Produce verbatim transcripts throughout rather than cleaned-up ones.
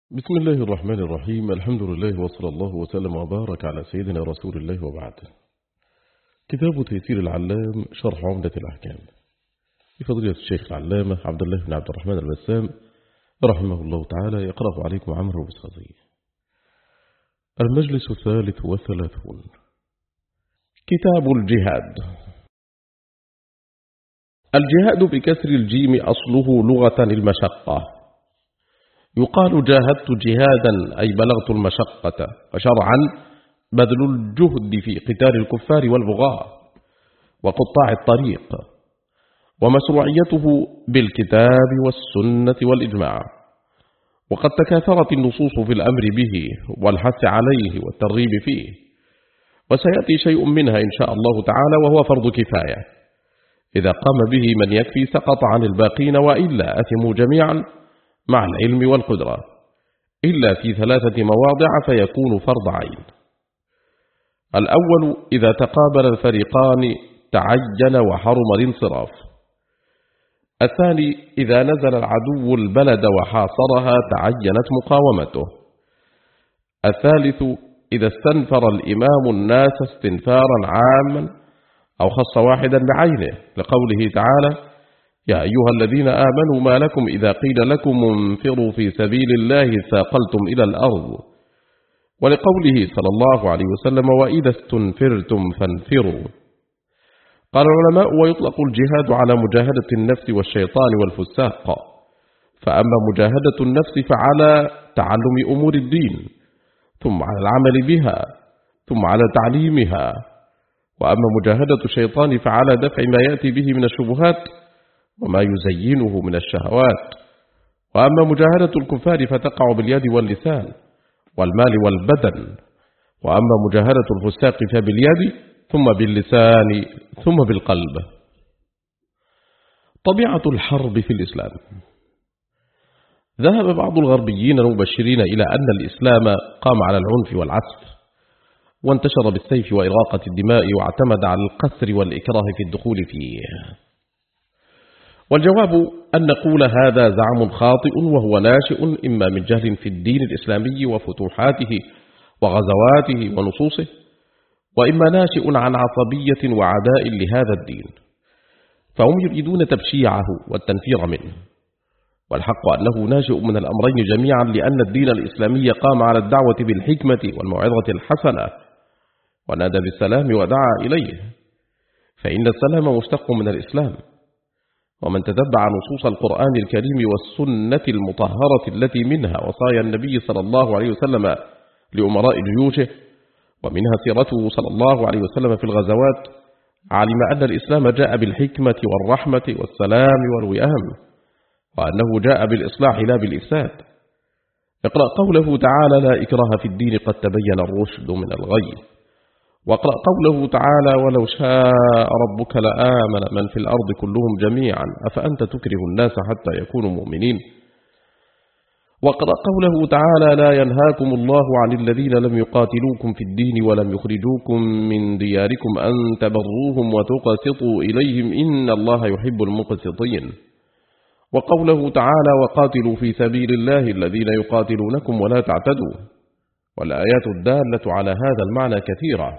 بسم الله الرحمن الرحيم. الحمد لله وصلى الله وسلم وبارك على سيدنا رسول الله وبعد. كتاب تيسير العلام شرح عمدة الأحكام لفضيلة الشيخ العلامة عبد الله بن عبد الرحمن البسام رحمه الله تعالى، يقرأ عليكم عمرو بسخزي. المجلس الثالث والثلاثون. كتاب الجهاد. الجهاد بكسر الجيم أصله لغة المشقة، يقال جاهدت جهادا أي بلغت المشقة، وشرعا بذل الجهد في قتال الكفار والبغاة وقطاع الطريق، ومشروعيته بالكتاب والسنة والإجماع، وقد تكاثرت النصوص في الأمر به والحث عليه والترغيب فيه، وسيأتي شيء منها إن شاء الله تعالى، وهو فرض كفاية، إذا قام به من يكفي سقط عن الباقين، وإلا أثموا جميعا مع العلم والقدرة، إلا في ثلاثة مواضع فيكون فرض عين. الأول إذا تقابل الفريقان تعين وحرم الانصراف. الثاني إذا نزل العدو البلد وحاصرها تعينت مقاومته. الثالث إذا استنفر الإمام الناس استنفارا عاما أو خص واحدا بعينه، لقوله تعالى: يا أيها الذين آمنوا ما لكم إذا قيل لكم انفروا في سبيل الله ثاقلتم إلى الأرض، ولقوله صلى الله عليه وسلم: وإذا استنفرتم فانفروا. قال العلماء: ويطلق الجهاد على مجاهدة النفس والشيطان والفساق، فأما مجاهدة النفس فعلى تعلم أمور الدين، ثم على العمل بها، ثم على تعليمها، وأما مجاهدة الشيطان فعلى دفع ما يأتي به من الشبهات وما يزينه من الشهوات، وأما مجاهدة الكفار فتقع باليد واللسان والمال والبدن، وأما مجاهدة الفساق فباليد ثم باللسان ثم بالقلب. طبيعة الحرب في الإسلام. ذهب بعض الغربيين المبشرين إلى أن الإسلام قام على العنف والعسف، وانتشر بالسيف وإراقة الدماء، واعتمد على القسر والإكراه في الدخول فيه. والجواب أن نقول هذا زعم خاطئ، وهو ناشئ إما من جهل في الدين الإسلامي وفتوحاته وغزواته ونصوصه، وإما ناشئ عن عصبية وعداء لهذا الدين، فهم يريدون تبشيعه والتنفير منه. والحق أنه ناشئ من الأمرين جميعا، لأن الدين الإسلامي قام على الدعوة بالحكمة والموعظة الحسنة، ونادى بالسلام ودعا إليه، فإن السلام مشتق من الإسلام. ومن تتبع نصوص القرآن الكريم والسنة المطهرة التي منها وصايا النبي صلى الله عليه وسلم لأمراء جيوشه، ومنها سيرته صلى الله عليه وسلم في الغزوات، علم أن الإسلام جاء بالحكمة والرحمة والسلام والوئام، وأنه جاء بالإصلاح لا بالإفساد. اقرأ قوله تعالى: لا إكراه في الدين قد تبين الرشد من الغي. واقرأ قوله تعالى: ولو شاء ربك لآمن من في الأرض كلهم جميعا أفأنت تكره الناس حتى يكونوا مؤمنين. واقرأ قوله تعالى: لا ينهاكم الله عن الذين لم يقاتلوكم في الدين ولم يخرجوكم من دياركم أن تبروهم وتقسطوا إليهم إن الله يحب المقسطين. وقوله تعالى: وقاتلوا في سبيل الله الذين يقاتلونكم ولا تعتدوا. والآيات الدالة على هذا المعنى كثيرة.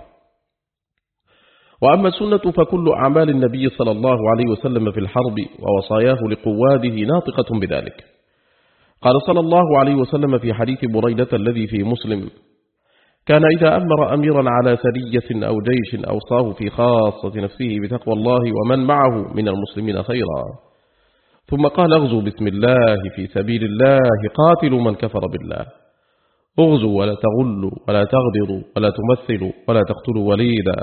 وأما السنة فكل أعمال النبي صلى الله عليه وسلم في الحرب ووصاياه لقواده ناطقة بذلك. قال صلى الله عليه وسلم في حديث بريدة الذي في مسلم: كان إذا أمر أميرا على سرية أو جيش أوصاه في خاصة نفسه بتقوى الله ومن معه من المسلمين خيرا، ثم قال: اغزوا بسم الله في سبيل الله، قاتلوا من كفر بالله، اغزوا ولا تغلوا ولا تغدروا ولا تمثلوا ولا تقتلوا وليدا.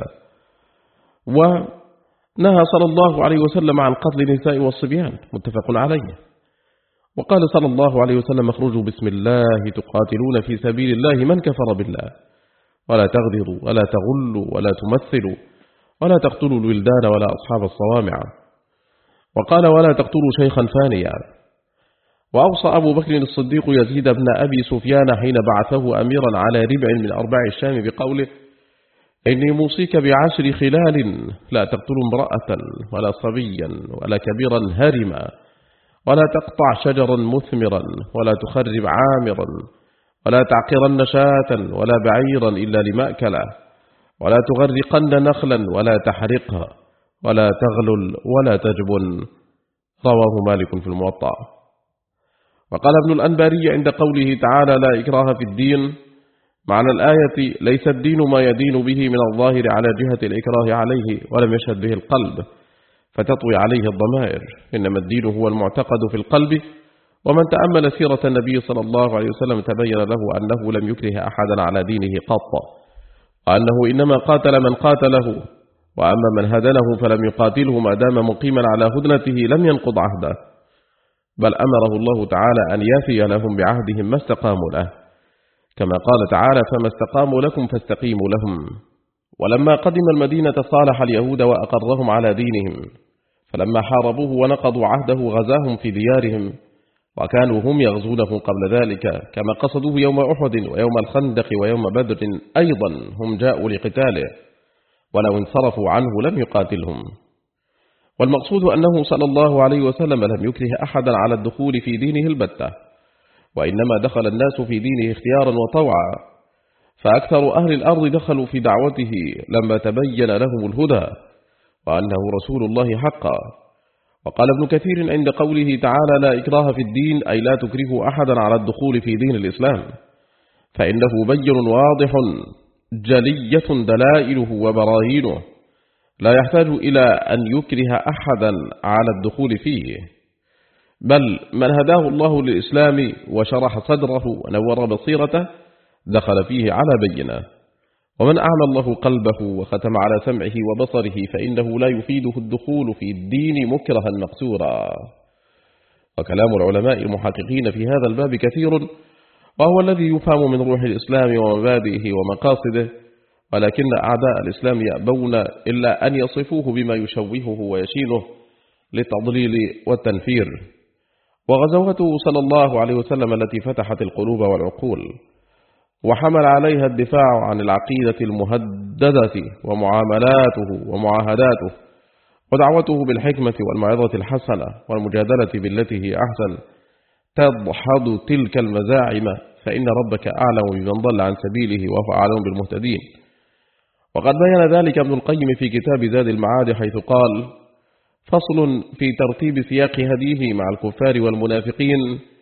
ونهى صلى الله عليه وسلم عن قتل النساء والصبيان، متفق عليه. وقال صلى الله عليه وسلم: اخرجوا بسم الله تقاتلون في سبيل الله من كفر بالله، ولا تغدروا ولا تغلوا ولا تمثلوا ولا تقتلوا الولدان ولا أصحاب الصوامع. وقال: ولا تقتلوا شيخا فانيا. وأوصى أبو بكر الصديق يزيد بن أبي سفيان حين بعثه أميرا على ربع من أرباع الشام بقوله: إني موصيك بعشر خلال، لا تقتل امرأة ولا صبيا ولا كبيرا هرما ولا تقطع شجرا مثمرا ولا تخرب عامرا ولا تعقرن شاة ولا بعيرا إلا لمأكله ولا تغرقن نخلا ولا تحرقها ولا تغلل ولا تجبن. رواه مالك في الموطأ. وقال ابن الأنباري عند قوله تعالى لا إكراه في الدين، معنى الآية ليس الدين ما يدين به من الظاهر على جهة الإكراه عليه ولم يشهد به القلب فتطوي عليه الضمائر، إنما الدين هو المعتقد في القلب. ومن تأمل سيرة النبي صلى الله عليه وسلم تبين له أنه لم يكره أحدا على دينه قط، وأنه إنما قاتل من قاتله، وأما من هدنه فلم يقاتله ما دام مقيما على هدنته لم ينقض عهده، بل أمره الله تعالى أن يفي لهم بعهدهم ما استقاموا له، كما قال تعالى فما استقاموا لكم فاستقيموا لهم. ولما قدم المدينة صالح اليهود وأقرهم على دينهم، فلما حاربوه ونقضوا عهده غزاهم في ديارهم، وكانوا هم يغزونه قبل ذلك، كما قصدوه يوم أحد ويوم الخندق ويوم بدر أيضا هم جاءوا لقتاله، ولو انصرفوا عنه لم يقاتلهم. والمقصود أنه صلى الله عليه وسلم لم يكره أحدا على الدخول في دينه البتة، وإنما دخل الناس في دينه اختيارا وطوعا، فأكثر أهل الأرض دخلوا في دعوته لما تبين لهم الهدى وأنه رسول الله حقا. وقال ابن كثير عند قوله تعالى لا إكراه في الدين أي لا تكرهوا أحدا على الدخول في دين الإسلام، فإنه بين واضح جلية دلائله وبراهينه، لا يحتاج إلى أن يكره أحدا على الدخول فيه، بل من هداه الله للإسلام وشرح صدره ونور بصيرته دخل فيه على بينه، ومن أعمى الله قلبه وختم على سمعه وبصره فإنه لا يفيده الدخول في الدين مكرها مقسورا. وكلام العلماء المحققين في هذا الباب كثير، وهو الذي يفهم من روح الإسلام ومبادئه ومقاصده، ولكن أعداء الإسلام يأبون إلا أن يصفوه بما يشوهه ويشينه للتضليل والتنفير. وغزوته صلى الله عليه وسلم التي فتحت القلوب والعقول وحمل عليها الدفاع عن العقيدة المهددة ومعاملاته ومعاهداته ودعوته بالحكمة والموعظة الحسنة والمجادلة بالتي هي أحسن تدحض تلك المزاعم، فإن ربك أعلم بمن ضل عن سبيله وهو أعلم بالمهتدين. وقد بين ذلك ابن القيم في كتاب زاد المعاد حيث قال فصل في ترتيب سياق هديه مع الكفار والمنافقين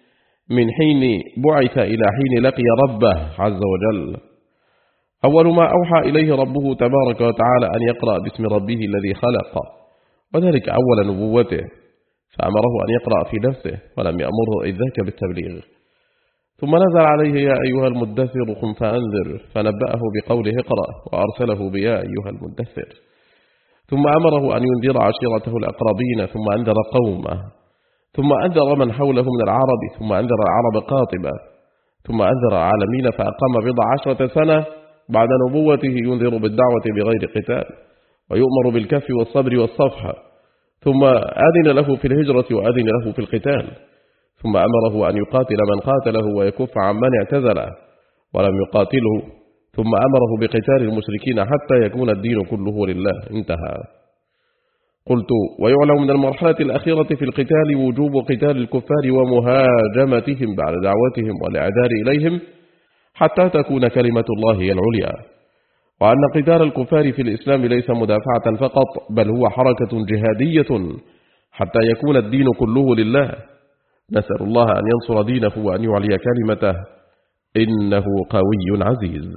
من حين بعث إلى حين لقي ربه عز وجل. أول ما أوحى إليه ربه تبارك وتعالى أن يقرأ باسم ربه الذي خلق، وذلك أول نبوته، فأمره أن يقرأ في نفسه ولم يأمره إذ ذاك بالتبليغ. ثم نزل عليه يا أيها المدثر قم فأنذر، فنبأه بقوله اقرأ وأرسله بيا أيها المدثر. ثم أمره أن ينذر عشيرته الأقربين، ثم أنذر قومه، ثم أنذر من حوله من العرب، ثم أنذر العرب قاطبة، ثم أنذر العالمين، فأقام بضع عشرة سنة بعد نبوته ينذر بالدعوة بغير قتال ويؤمر بالكف والصبر والصفح، ثم أذن له في الهجرة وأذن له في القتال، ثم أمره أن يقاتل من قاتله ويكف عن من اعتزله ولم يقاتله، ثم أمره بقتال المشركين حتى يكون الدين كله لله. انتهى. قلت ويعلم من المرحلة الأخيرة في القتال وجوب قتال الكفار ومهاجمتهم بعد دعوتهم والإعذار إليهم حتى تكون كلمة الله هي العليا، وأن قتال الكفار في الإسلام ليس مدافعة فقط، بل هو حركة جهادية حتى يكون الدين كله لله. نسأل الله أن ينصر دينه وأن يعلي كلمته، إنه قوي عزيز.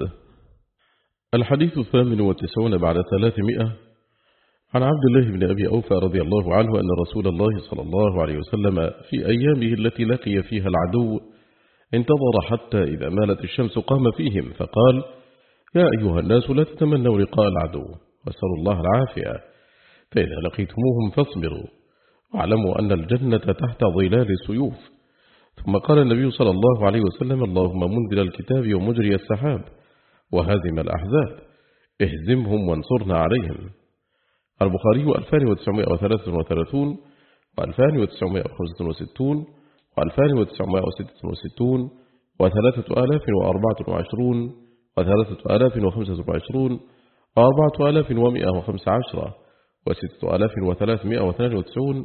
الحديث الثامن والتسعون بعد ثلاثمائة عن عبد الله بن أبي أوفى رضي الله عنه أن رسول الله صلى الله عليه وسلم في أيامه التي لقي فيها العدو انتظر حتى إذا مالت الشمس قام فيهم فقال يا أيها الناس لا تتمنوا لقاء العدو واسألوا الله العافية، فإذا لقيتموهم فاصبروا واعلموا أن الجنة تحت ظلال السيوف. ثم قال النبي صلى الله عليه وسلم اللهم منزل الكتاب ومجري السحاب وهازم الأحزاب اهزمهم وانصرنا عليهم. البخاري ألفان وتسعمائة وثلاثة وثلاثين وألفان وتسعمائة وخمسة وستين وألفان وتسعمائة وستة وستين وثلاثة آلاف وأربعة وعشرون وثلاثة آلاف وخمسة وعشرون وأربعة آلاف ومائة وخمس عشرة وستة آلاف وثلاثمائة واثنان وتسعون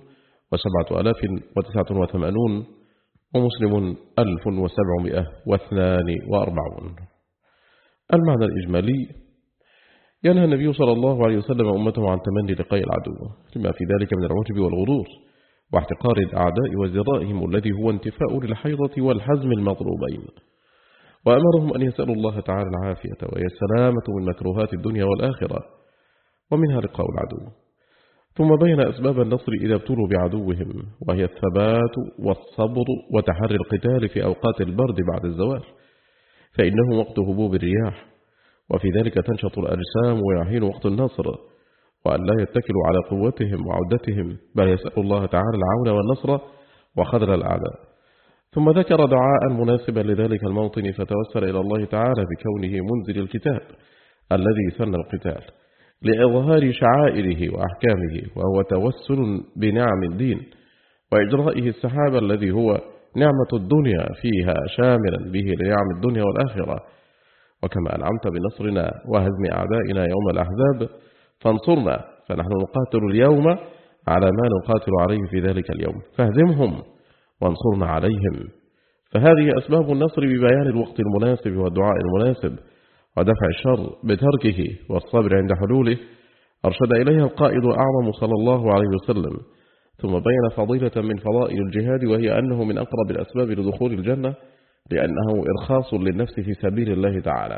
وسبعة آلاف وتسعة وثمانون، ومسلم ألف وسبعمائة واثنان وأربعون. المعنى الإجمالي: ينهى النبي صلى الله عليه وسلم أمته عن تمني لقاء العدو لما في ذلك من العجب والغرور واحتقار الأعداء وازدرائهم الذي هو انتفاء للحيضة والحزم المطلوبين، وأمرهم أن يسألوا الله تعالى العافية وهي السلامة من مكروهات الدنيا والآخرة، ومنها لقاء العدو. ثم بين أسباب النصر إذا ابتلوا بعدوهم، وهي الثبات والصبر وتحري القتال في أوقات البرد بعد الزوال، فإنه وقت هبوب الرياح، وفي ذلك تنشط الأجسام ويحين وقت النصر، وأن لا يتكلوا على قوتهم وعدتهم، بل يسأل الله تعالى العون والنصر وخذل الأعداء. ثم ذكر دعاء مناسبا لذلك الموطن، فتوسل إلى الله تعالى بكونه منزل الكتاب الذي سن القتال لإظهار شعائره وأحكامه، وهو توسل بنعم الدين وإجرائه السحاب الذي هو نعمة الدنيا فيها شاملا به لنعم الدنيا والآخرة. وكما أنعمت بنصرنا وهزم أعدائنا يوم الأحزاب فانصرنا، فنحن نقاتل اليوم على ما نقاتل عليه في ذلك اليوم، فاهزمهم وانصرنا عليهم. فهذه أسباب النصر ببيان الوقت المناسب والدعاء المناسب ودفع الشر بتركه والصبر عند حلوله، أرشد إليها القائد الأعظم صلى الله عليه وسلم. ثم بين فضيلة من فضائل الجهاد، وهي أنه من أقرب الأسباب لدخول الجنة، لأنه إرخاص للنفس في سبيل الله تعالى.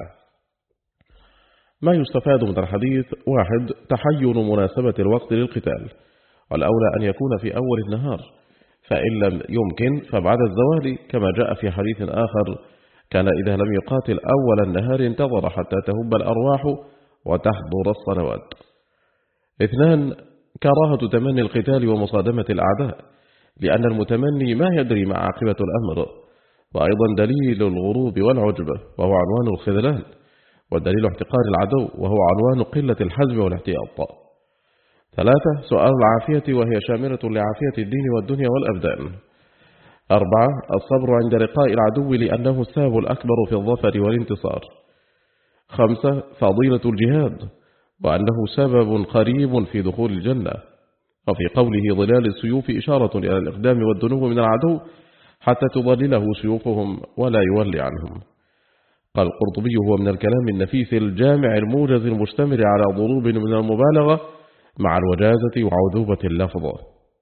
ما يستفاد من الحديث: واحد، تحين مناسبة الوقت للقتال، والأولى أن يكون في أول النهار، فإن لم يمكن فبعد الزوال، كما جاء في حديث آخر: كان إذا لم يقاتل أول النهار انتظر حتى تهب الأرواح وتحضر الصلوات. اثنان، كراهة تمني القتال ومصادمة الأعداء، لأن المتمني ما يدري ما عاقبة الأمر، وأيضا دليل الغروب والعجب وهو عنوان الخذلان، والدليل احتقار العدو وهو عنوان قلة الحزم والاحتياط. ثلاثة، سؤال العافية وهي شاملة لعافية الدين والدنيا والأبدان. أربعة، الصبر عند لقاء العدو لأنه السبب الأكبر في الظفر والانتصار. خمسة، فضيلة الجهاد وأنه سبب قريب في دخول الجنة، وفي قوله ظلال السيوف إشارة إلى الإقدام والدنو من العدو حتى تضلله سيوفهم ولا يولي عنهم. قال القرطبي: هو من الكلام النفيس الجامع الموجز المشتمل على ضروب من المبالغة مع الوجازة وعذوبة اللفظ.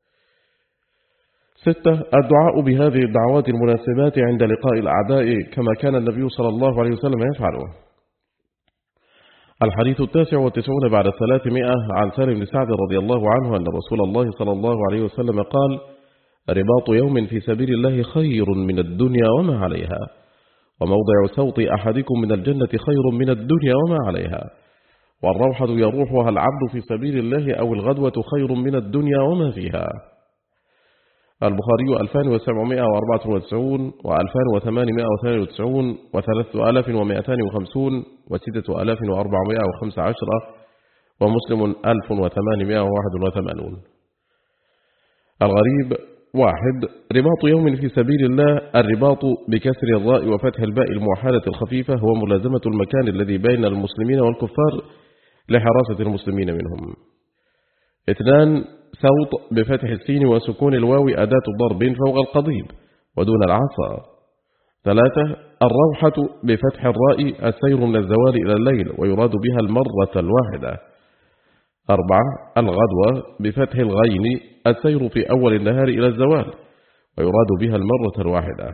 ستة، الدعاء بهذه الدعوات المناسبات عند لقاء الأعداء كما كان النبي صلى الله عليه وسلم يفعله. الحديث التاسع والتسعون بعد الثلاثمائة عن سالم بن سعد رضي الله عنه أن رسول الله صلى الله عليه وسلم قال: رباط يوم في سبيل الله خير من الدنيا وما عليها، وموضع صوت أحدكم من الجنة خير من الدنيا وما عليها، والروحة يروحها العبد في سبيل الله أو الغدوة خير من الدنيا وما فيها. البخاري ألفان وسبعمائة وأربعة وتسعون وألفان وثمانمائة واثنين وتسعون وثلاثة آلاف ومائتان وخمسون وستة آلاف وأربعمائة وخمسة عشر، ومسلم ألف وثمانمائة وواحد وثمانون. الغريب: واحد، رباط يوم في سبيل الله. الرباط بكسر الراء وفتح الباء الموحدة الخفيفة هو ملازمة المكان الذي بين المسلمين والكفار لحراسة المسلمين منهم. اثنان، سوط بفتح السين وسكون الواو أداة ضرب فوق القضيب ودون العصا. ثلاثة، الروحة بفتح الراء السير من الزوال إلى الليل ويراد بها المرة الواحدة. أربعة، الغدوة بفتح الغين السير في أول النهار إلى الزوال ويراد بها المرة الواحدة.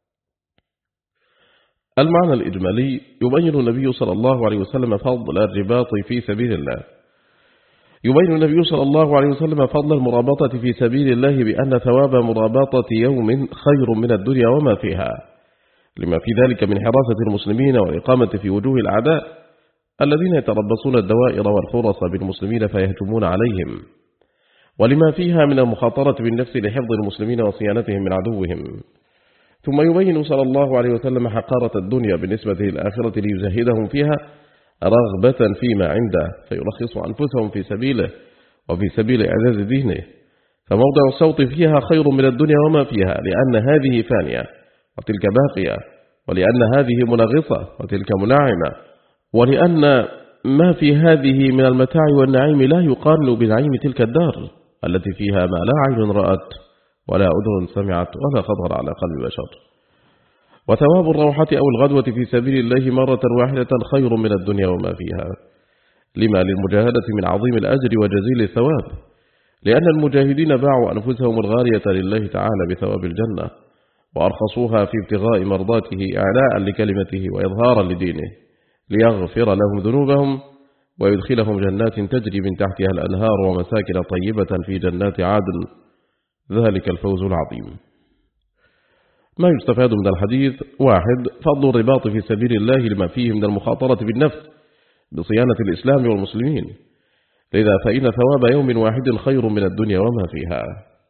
المعنى الإجمالي: يبين النبي صلى الله عليه وسلم فضل الرباط في سبيل الله. يبين النبي صلى الله عليه وسلم فضل المرابطة في سبيل الله بأن ثواب مرابطة يوم خير من الدنيا وما فيها، لما في ذلك من حراسة المسلمين والإقامة في وجوه الأعداء الذين يتربصون الدوائر والفرص بالمسلمين فيهجمون عليهم، ولما فيها من المخاطرة بالنفس لحفظ المسلمين وصيانتهم من عدوهم. ثم يبين صلى الله عليه وسلم حقارة الدنيا بالنسبة للآخرة ليزهدهم فيها رغبة فيما عنده، فيرخص أنفسهم في سبيله وفي سبيل إعزاز دينه. فموضع الصوت فيها خير من الدنيا وما فيها، لأن هذه فانية وتلك باقية، ولأن هذه منغصة وتلك منعمة، ولأن ما في هذه من المتاع والنعيم لا يقارن بنعيم تلك الدار، التي فيها ما لا عين رأت ولا أذن سمعت ولا خطر على قلب بشر. وثواب الروحة أو الغدوة في سبيل الله مرة واحدة خير من الدنيا وما فيها، لما للمجاهدة من عظيم الأجر وجزيل الثواب، لأن المجاهدين باعوا أنفسهم الغالية لله تعالى بثواب الجنة، وأرخصوها في ابتغاء مرضاته إعلاء لكلمته وإظهارا لدينه، ليغفر لهم ذنوبهم ويدخلهم جنات تجري من تحتها الأنهار ومساكن طيبة في جنات عدن، ذلك الفوز العظيم. ما يستفاد من الحديث: واحد، فضل الرباط في سبيل الله لما فيه من المخاطرة بالنفس بصيانة الإسلام والمسلمين، لذا فإن ثواب يوم واحد خير من الدنيا وما فيها.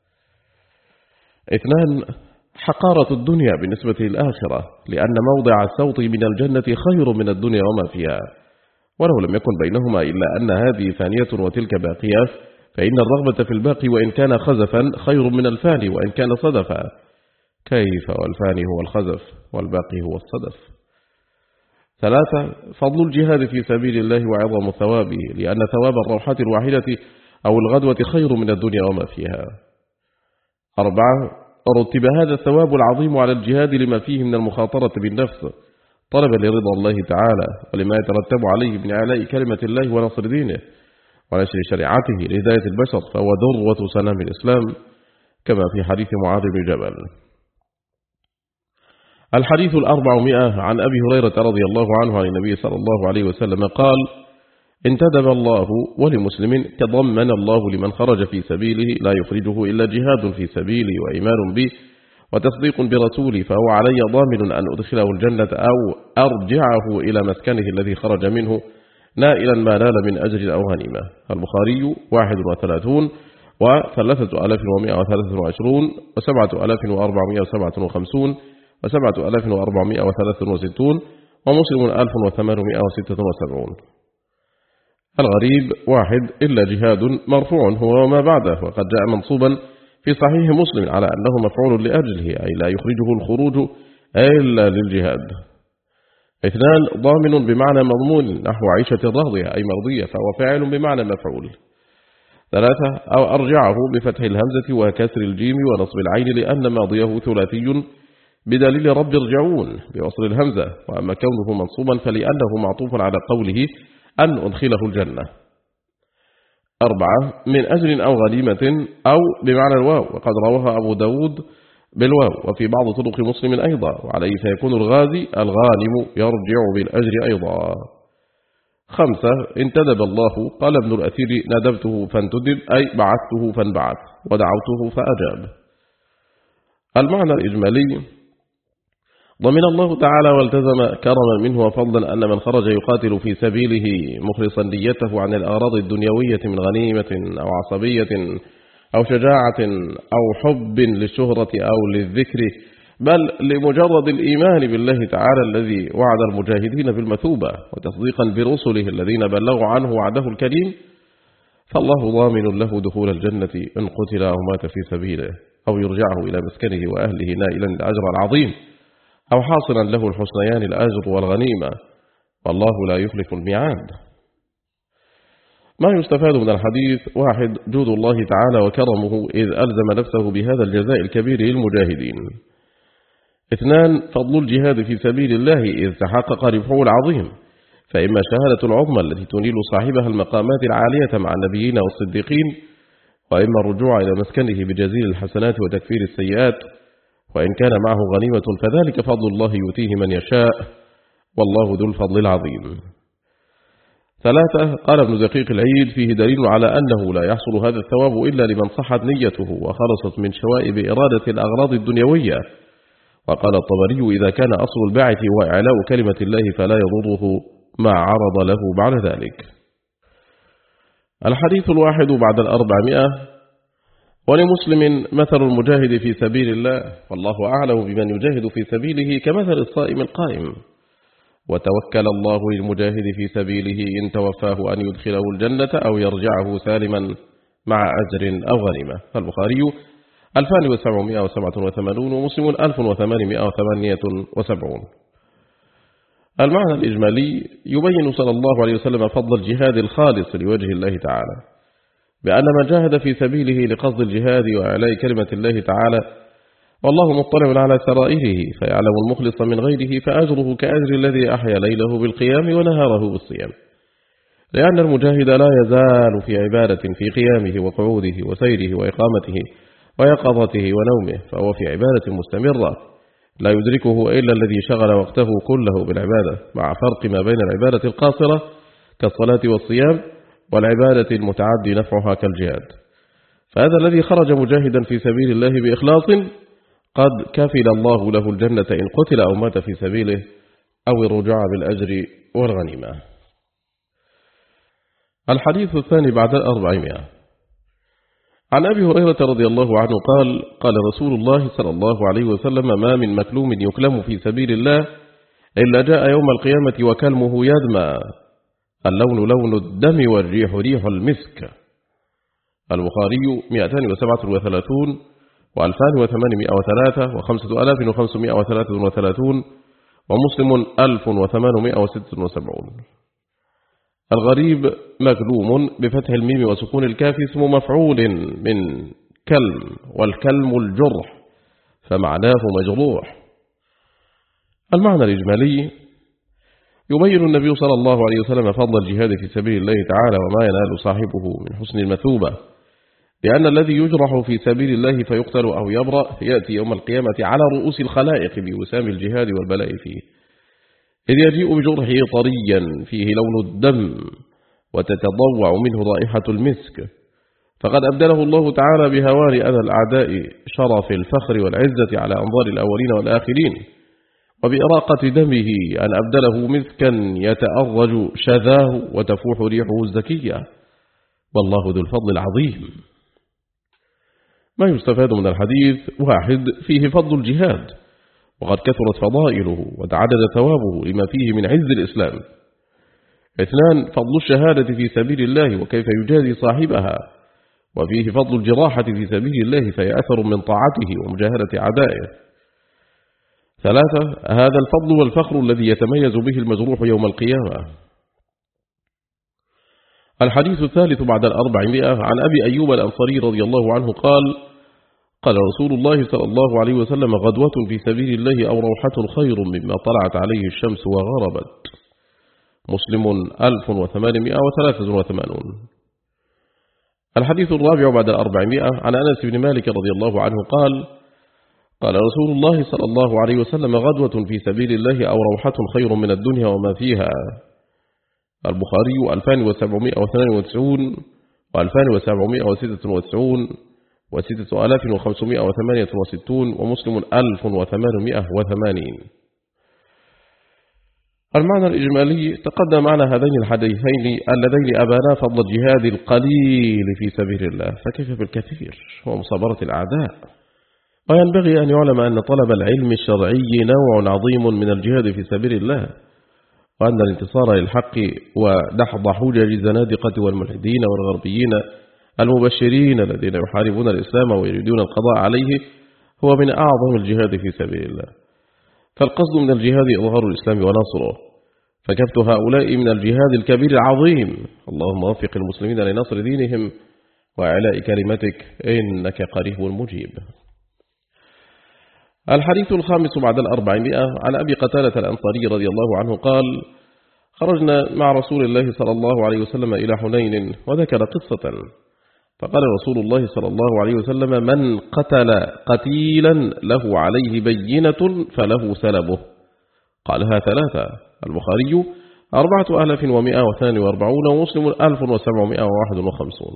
اثنان، حقارة الدنيا بالنسبة للآخرة، لأن موضع السوط من الجنة خير من الدنيا وما فيها، ولو لم يكن بينهما إلا أن هذه ثانية وتلك باقية، فإن الرغبة في الباقي وإن كان خزفا خير من الفاني وإن كان صدفا. كيف والفاني هو الخزف والباقي هو الصدف. ثلاثة، فضل الجهاد في سبيل الله وعظم ثوابه، لأن ثواب الروحة الواحدة أو الغدوة خير من الدنيا وما فيها. أربعة، رتب هذا الثواب العظيم على الجهاد لما فيه من المخاطرة بالنفس طلبا لرضا الله تعالى، ولما يترتب عليه من إعلاء كلمة الله ونصر دينه ونشر شريعته لهداية البشر، فهو ذروة سنام الإسلام، كما في حديث معاذ بن جبل. الحديث الأربعمائة عن أبي هريرة رضي الله عنه عن النبي صلى الله عليه وسلم قال: انتدب الله ولمسلم تضمن الله لمن خرج في سبيله لا يخرجه إلا جهاد في سبيلي وإيمان به وتصديق برسولي، فهو علي ضامن أن أدخله الجنة أو أرجعه إلى مسكنه الذي خرج منه نائلا ما نال من أجر أو غنيمة. البخاري واحد وثلاثون وثلاثة آلاف ومائة وثلاثة وعشرون وسبعة آلاف وأربعمائة وسبعة وخمسون وسبعة آلاف وأربعمائة وثلاثة وستون ومسلم ألف وثمانمائة وستة وسبعون. الغريب: واحد، إلا جهاد مرفوع هو وما بعده، وقد جاء منصوبا في صحيح مسلم على أنه مفعول لأجله، أي لا يخرجه الخروج إلا للجهاد. اثنان، ضامن بمعنى مضمون نحو عيشة راضية أي مرضية، فهو فاعل بمعنى مفعول. ثلاثة، أو أرجعه بفتح الهمزة وكسر الجيم ونصب العين لأن ماضيه ثلاثي بدليل رب ارجعون بوصل الهمزة، وأما كونه منصوبا فلأنه معطوف على قوله أن أدخله الجنة. أربعة، من أجر أو غنيمة أو بمعنى الواو، وقد رواها أبو داود بالواو وفي بعض طرق مسلم أيضا، وعليه فيكون الغازي الغانم يرجع بالأجر أيضا. خمسة، انتدب الله، قال ابن الأثير: ندبته فانتدب أي بعثته فانبعث ودعوته فأجاب. المعنى الإجمالي: ضمن الله تعالى والتزم كرما منه وفضلا أن من خرج يقاتل في سبيله مخلصا نيته عن الأغراض الدنيوية من غنيمة أو عصبية أو شجاعة أو حب للشهرة أو للذكر، بل لمجرد الإيمان بالله تعالى الذي وعد المجاهدين بالمثوبة وتصديقا برسله الذين بلغوا عنه وعده الكريم، فالله ضامن له دخول الجنة إن قتل أو مات في سبيله، أو يرجعه إلى مسكنه وأهله نائلا الأجر العظيم، أو حاصلا له الحسنيان الأجر والغنيمة، والله لا يخلف الميعاد. ما يستفاد من الحديث: واحد، جود الله تعالى وكرمه إذ ألزم نفسه بهذا الجزاء الكبير للمجاهدين. اثنان، فضل الجهاد في سبيل الله إذ تحقق ربحه العظيم، فإما الشهادة العظمى التي تنيل صاحبها المقامات العالية مع النبيين والصديقين، وإما الرجوع إلى مسكنه بجزيل الحسنات وتكفير السيئات، وإن كان معه غنيمة فذلك فضل الله يؤتيه من يشاء، والله ذو الفضل العظيم. ثلاثة، قال ابن دقيق العيد: فيه دليل على أنه لا يحصل هذا الثواب إلا لمن صحت نيته وخلصت من شوائب إرادة الأغراض الدنيوية. وقال الطبري: إذا كان أصل الباعث هو إعلاء كلمة الله فلا يضره ما عرض له بعد ذلك. الحديث الواحد بعد الأربعمائة: ولمسلم مثل المجاهد في سبيل الله، والله أعلم بمن يجاهد في سبيله كمثل الصائم القائم، وتوكل الله للمجاهد في سبيله إن توفاه أن يدخله الجنة أو يرجعه سالما مع أجر أو غنيمة. البخاري ألفان وسبعمائة وسبعة وثمانون ومسلم ألف وثمانمائة وثمانية وسبعون. المعنى الإجمالي: يبين صلى الله عليه وسلم فضل الجهاد الخالص لوجه الله تعالى، بأن من جاهد في سبيله لقصد الجهاد وإعلاء كلمة الله تعالى والله مطلع على سرائره فيعلم المخلص من غيره فأجره كأجر الذي أحيا ليله بالقيام ونهاره بالصيام، لأن المجاهد لا يزال في عبادة في قيامه وقعوده وسيره وإقامته ويقظته ونومه، فهو في عبادة مستمرة لا يدركه إلا الذي شغل وقته كله بالعبادة، مع فرق ما بين العبادة القاصرة كالصلاة والصيام والعبادة المتعدي نفعها كالجهاد. فهذا الذي خرج مجاهدا في سبيل الله بإخلاص قد كفل الله له الجنة إن قتل أو مات في سبيله أو الرجوع بالأجر والغنيمة. الحديث الثاني بعد الأربعمائة. عن أبي هريرة رضي الله عنه قال قال رسول الله صلى الله عليه وسلم ما من مكلوم يكلم في سبيل الله إلا جاء يوم القيامة وكلمه يدمى، اللون لون الدم والريح ريح المسك. البخاري مئتان وسبعة وثلاثون وألفان وثمانمائة وثلاثة وخمسة آلاف وخمسمائة وثلاثة وثلاثون ومسلم ألف وثمانمائة وستة وسبعون. الغريب مكلوم بفتح الميم وسكون الكاف اسم مفعول من كلم، والكلم الجرح فمعناه مجروح. المعنى الإجمالي يبين النبي صلى الله عليه وسلم فضل الجهاد في سبيل الله تعالى وما ينال صاحبه من حسن المثوبة، لأن الذي يجرح في سبيل الله فيقتل أو يبرأ يأتي يوم القيامة على رؤوس الخلائق بوسام الجهاد والبلاء فيه، إذ يجيء بجرحه طريا فيه لون الدم وتتضوع منه رائحة المسك، فقد أبدله الله تعالى بهوان أذى الأعداء شرف الفخر والعزة على أنظار الأولين والآخرين، وبإراقة دمه أن أبدله مسكا يتأرج شذاه وتفوح ريحه الزكية، والله ذو الفضل العظيم. ما يستفاد من الحديث: واحد، فيه فضل الجهاد وقد كثرت فضائله وتعدد ثوابه لما فيه من عز الإسلام. اثنان، فضل الشهادة في سبيل الله وكيف يجازي صاحبها، وفيه فضل الجراحة في سبيل الله فهي أثر من طاعته ومجاهدة أعدائه. ثلاثة، هذا الفضل والفخر الذي يتميز به المجروح يوم القيامة. الحديث الثالث بعد الأربعمائة. عن أبي أيوب الأنصاري رضي الله عنه قال قال رسول الله صلى الله عليه وسلم غدوة في سبيل الله أو روحة خير مما طلعت عليه الشمس وغربت. مسلم ألف وثمانمائة وثلاثة وثمانون. الحديث الرابع بعد الأربعمائة. عن أنس بن مالك رضي الله عنه قال قال رسول الله صلى الله عليه وسلم غدوة في سبيل الله أو روحة خير من الدنيا وما فيها. البخاري ألفان وسبعمائة واثنين وتسعين وألفان وسبعمائة وستة وتسعين وستة آلاف وخمسمائة وثمانية وستون ومسلم ألف وثمانمائة وثمانين. المعنى الإجمالي تقدم معنا هذين الحديثين اللذين أبانا فضل الجهاد القليل في سبيل الله، فكيف بالكثير ومصابرة الأعداء. وينبغي أن يعلم أن طلب العلم الشرعي نوع عظيم من الجهاد في سبيل الله، وأن الانتصار للحق ودحض حجج الزنادقة والملحدين والغربيين المبشرين الذين يحاربون الإسلام ويريدون القضاء عليه هو من أعظم الجهاد في سبيل الله. فالقصد من الجهاد إظهار الإسلام ونصره، فكفت هؤلاء من الجهاد الكبير العظيم. اللهم وفق المسلمين لنصر دينهم وإعلاء كلمتك إنك قريب مجيب. الحديث الخامس بعد الأربعمائة. عن أبي قتادة الأنصاري رضي الله عنه قال خرجنا مع رسول الله صلى الله عليه وسلم إلى حنين، وذكر قصة، فقال رسول الله صلى الله عليه وسلم من قتل قتيلا له عليه بينة فله سلبه. قالها ثلاثة. البخاري أربعة آلاف ومائة واثنان وأربعون ومسلم ألف وسبعمائة وواحد وخمسون.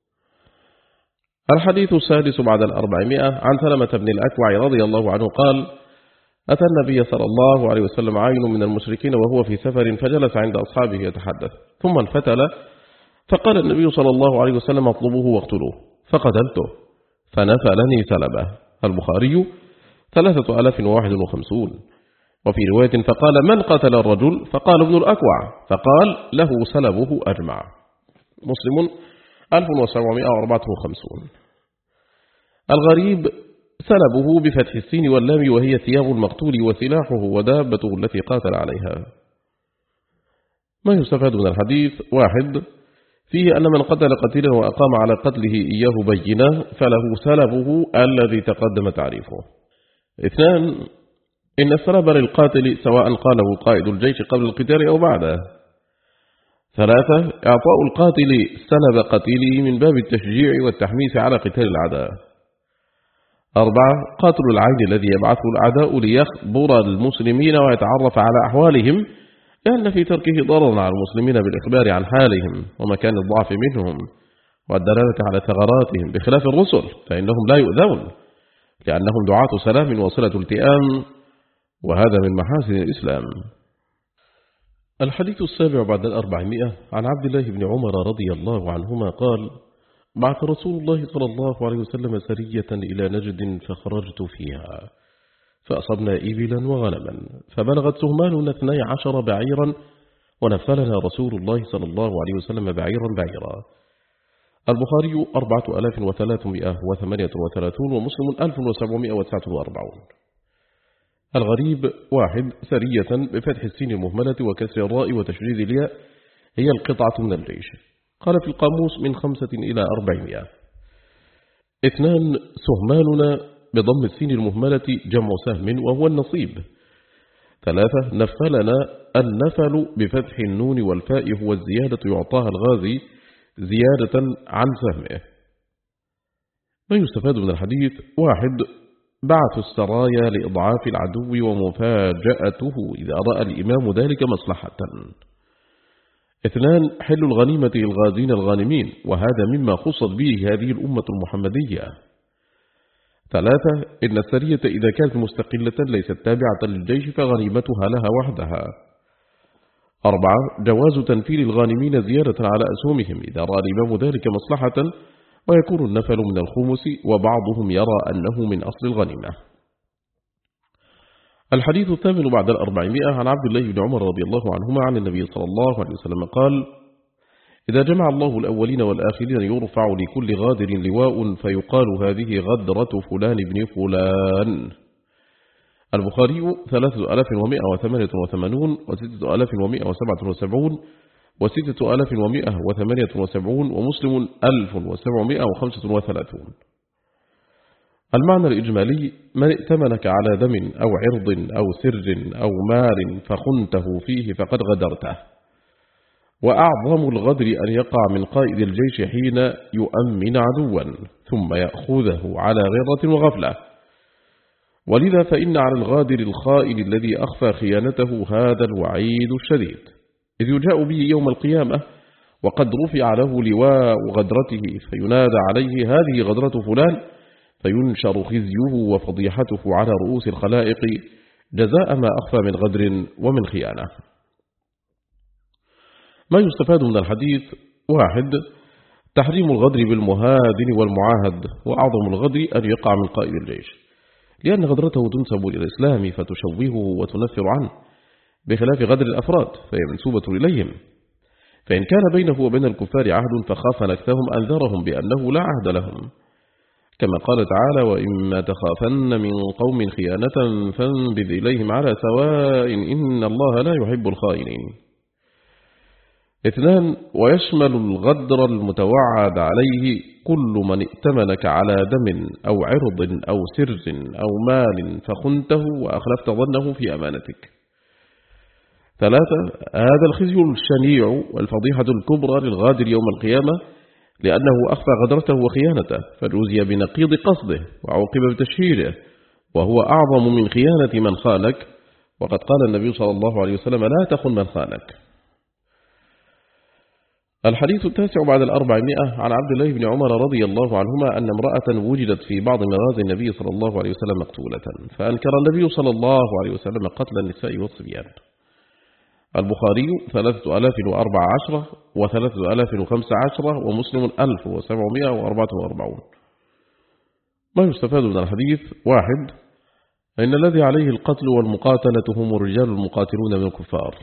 الحديث السادس بعد الأربعمائة. عن سلمة بن الأكوع رضي الله عنه قال أتى النبي صلى الله عليه وسلم عين من المشركين وهو في سفر، فجلس عند أصحابه يتحدث، ثم انفتل، فقال النبي صلى الله عليه وسلم اطلبوه واقتلوه، فقتلته فنفلني سلبه. البخاري ثلاثة آلاف وواحد وخمسون. وفي رواية فقال من قتل الرجل؟ فقال ابن الأكوع، فقال له سلبه أجمع. مسلم ألف وسبعمائة وأربعة وخمسون. الغريب سلبه بفتح السين واللام، وهي ثياب المقتول وسلاحه ودابته التي قاتل عليها. ما يستفاد من الحديث؟ واحد، فيه أن من قتل قتيلا وأقام على قتله إياه بينة فله سلبه الذي تقدم تعريفه. اثنان، إن السلب للقاتل سواء قاله قائد الجيش قبل القتال أو بعده. ثلاثة، إعطاء القاتل سلب قتيله من باب التشجيع والتحميس على قتال الأعداء. أربعة، قاتل العين الذي يبعثه الأعداء ليخبر المسلمين ويتعرف على أحوالهم، لأن في تركه ضررا على المسلمين بالإخبار عن حالهم ومكان الضعف منهم والدلالة على ثغراتهم، بخلاف الرسل فإنهم لا يؤذون لأنهم دعاة سلام وصلة التئام، وهذا من محاسن الإسلام. الحديث السابع بعد الأربعمائة عن عبد الله بن عمر رضي الله عنهما قال: بعث رسول الله صلى الله عليه وسلم سرية إلى نجد فخرجت فيها فأصبنا إبلا وغنما، فبلغت سهماننا اثني عشر بعيرا، ونفلنا رسول الله صلى الله عليه وسلم بعيرا بعيرا. البخاري أربعة آلاف وثلاثمائة وثمانية وثلاثون ومسلم ألف وسبعمائة وتسعة وأربعون. الغريب: واحد، سرية بفتح السين المهملة وكسر الراء وتشديد الياء، هي القطعة من الجيش. قال في القاموس من خمسة إلى أربعمائة. اثنان، سهماننا بضم السين المهملة جمع سهم وهو النصيب. ثلاثة، نفلنا، النفل بفتح النون والفاء هو الزيادة يعطاها الغازي زيادة عن سهمه. ما يستفاد من الحديث: واحد، بعث السرايا لإضعاف العدو ومفاجأته إذا رأى الإمام ذلك مصلحة. اثنان، حل الغنيمة للغازين الغانمين، وهذا مما خصت به هذه الأمة المحمدية. ثلاثة، إن السرية إذا كانت مستقلة ليست تابعة للجيش فغنيمتها لها وحدها. أربعة، جواز تنفيل الغانمين زيادة على أسهمهم إذا رأى الإمام ذلك مصلحة، ويكون النفل من الخمس، وبعضهم يرى أنه من أصل الغنيمة. الحديث الثامن بعد الأربعمائة عن عبد الله بن عمر رضي الله عنهما عن النبي صلى الله عليه وسلم قال: إذا جمع الله الأولين والآخرين يرفع لكل غادر لواء فيقال هذه غدرة فلان بن فلان. البخاري ثلاثة آلاف ومائة وثمانية وثمانون وستة آلاف ومائة وسبعة وسبعون وستة آلاف ومائة وثمانية وسبعون ومسلم ألف وسبعمائة وخمسة وثلاثون. المعنى الإجمالي: من ائتمنك على دم أو عرض أو سر أو مال فخنته فيه فقد غدرته. وأعظم الغدر أن يقع من قائد الجيش حين يؤمن عدوا ثم يأخذه على غيرة وغفلة. ولذا فإن على الغادر الخائن الذي أخفى خيانته هذا الوعيد الشديد، إذ يجاء به يوم القيامة وقد رفع له لواء غدرته فينادى عليه: هذه غدرة فلان، فينشر خزيه وفضيحته على رؤوس الخلائق جزاء ما أخفى من غدر ومن خيانة. ما يستفاد من الحديث: واحد، تحريم الغدر بالمهادن والمعاهد، وأعظم الغدر أن يقع من قائد الجيش، لأن غدرته تنسب إلى الإسلام فتشوهه وتنفر عنه، بخلاف غدر الأفراد فهي منسوبة إليهم. فإن كان بينه وبين الكفار عهد فخاف نكثهم أنذرهم بأنه لا عهد لهم، كما قال تعالى: وإما تخافن من قوم خيانة فانبذ إليهم على سواء إن الله لا يحب الخائنين. اثنان، ويشمل الغدر المتوعد عليه كل من ائتمنك على دم أو عرض أو سر أو مال فخنته وأخلفت ظنه في أمانتك. ثلاثة، هذا الخزي الشنيع والفضيحة الكبرى للغادر يوم القيامة، لأنه أخفى غدرته وخيانته فجوزي بنقيض قصده وعوقب بتشهيره، وهو أعظم من خيانة من خانك، وقد قال النبي صلى الله عليه وسلم: لا تخن من خانك. الحديث التاسع بعد الأربعمائة عن عبد الله بن عمر رضي الله عنهما أن امرأة وجدت في بعض مغازي النبي صلى الله عليه وسلم مقتولة، فأنكر النبي صلى الله عليه وسلم قتل النساء والصبيان. البخاري ثلاثة آلاف وأربع عشرة وثلاثة آلاف وخمس عشرة ومسلم ألف وسبعمائة وأربعة وأربعون. ما يستفاد من الحديث: واحد، إن الذي عليه القتل والمقاتلة هم الرجال المقاتلون من الكفار.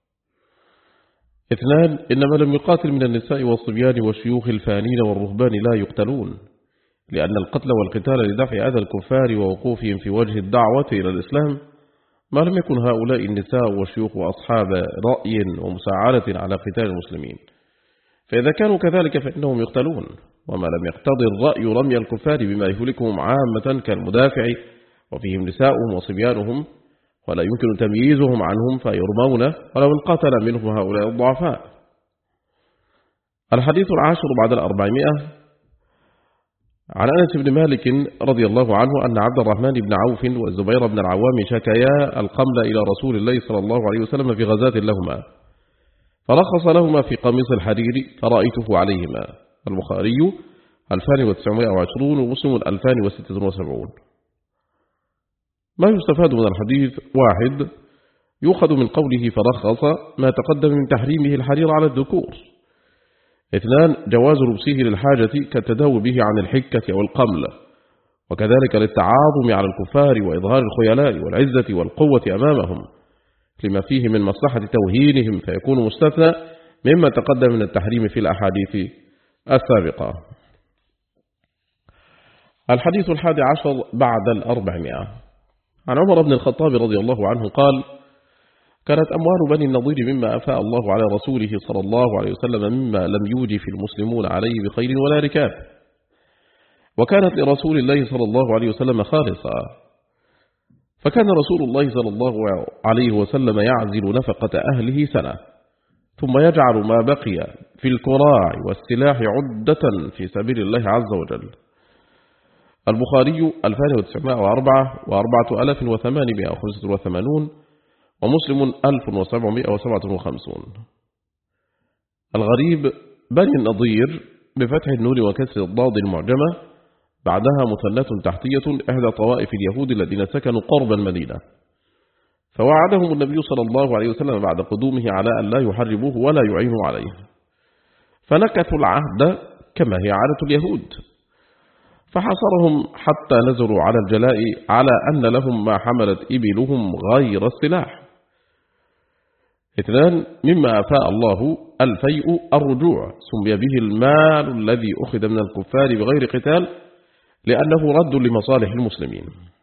اثنان، إن من لم يقاتل من النساء والصبيان والشيوخ الفانين والرهبان لا يقتلون، لأن القتل والقتال لدفع أذى الكفار ووقوفهم في وجه الدعوة إلى الإسلام، ما لم يكن هؤلاء النساء والشيوخ أصحاب رأي ومساعدة على قتال المسلمين، فإذا كانوا كذلك فإنهم يقتلون، وما لم يقتضي الرأي رمي الكفار بما يهلكهم عامة كالمدافع وفيهم نساؤهم وصبيانهم، ولا يمكن تمييزهم عنهم فيرمون ولو انقتل منهم هؤلاء الضعفاء. الحديث العاشر بعد الأربعمائة عن أنس بن مالك رضي الله عنه أن عبد الرحمن بن عوف والزبير بن العوام شكيا القمل إلى رسول الله صلى الله عليه وسلم في غزاة لهما، فرخص لهما في قميص الحرير فرأيته عليهما. البخاري ألفان وتسعمائة وعشرون ومسلم ألفان وستة وسبعون. ما يستفاد من الحديث: واحد، يؤخذ من قوله فرخص ما تقدم من تحريمه الحرير على الذكور. اثنان، جواز لبسه للحاجة كالتداوي به عن الحكة أو القمل، وكذلك للتعاظم على الكفار وإظهار الخيلاء والعزة والقوة أمامهم لما فيه من مصلحة توهينهم، فيكون مستثنى مما تقدم من التحريم في الأحاديث السابقة. الحديث الحادي عشر بعد الأربعمائة عن عمر بن الخطاب رضي الله عنه قال: كانت أموال بني النضير مما أفاء الله على رسوله صلى الله عليه وسلم مما لم يوجف المسلمون عليه بخير ولا ركاب، وكانت لرسول الله صلى الله عليه وسلم خالصة، فكان رسول الله صلى الله عليه وسلم يعزل نفقة أهله سنة، ثم يجعل ما بقي في الكراع والسلاح عدة في سبيل الله عز وجل. البخاري ألفان وتسعمائة وأربعة وأربعة آلاف وثمانمائة وخمسة وثمانون ومسلم ألف وسبعمائة وسبعة وخمسون. الغريب: بني النضير بفتح النون وكسر الضاد المعجمة، بعدها مثنات تحتية إحدى طوائف اليهود الذين سكنوا قرب المدينة، فوعدهم النبي صلى الله عليه وسلم بعد قدومه على أن لا يحربوه ولا يعينوا عليه، فنكثوا العهد كما هي عادة اليهود، فحصرهم حتى نزلوا على الجلاء على أن لهم ما حملت إبلهم غير السلاح. اثنان، مما أفاء الله الفيء الرجوع، سمي به المال الذي أخذ من الكفار بغير قتال لأنه رد لمصالح المسلمين.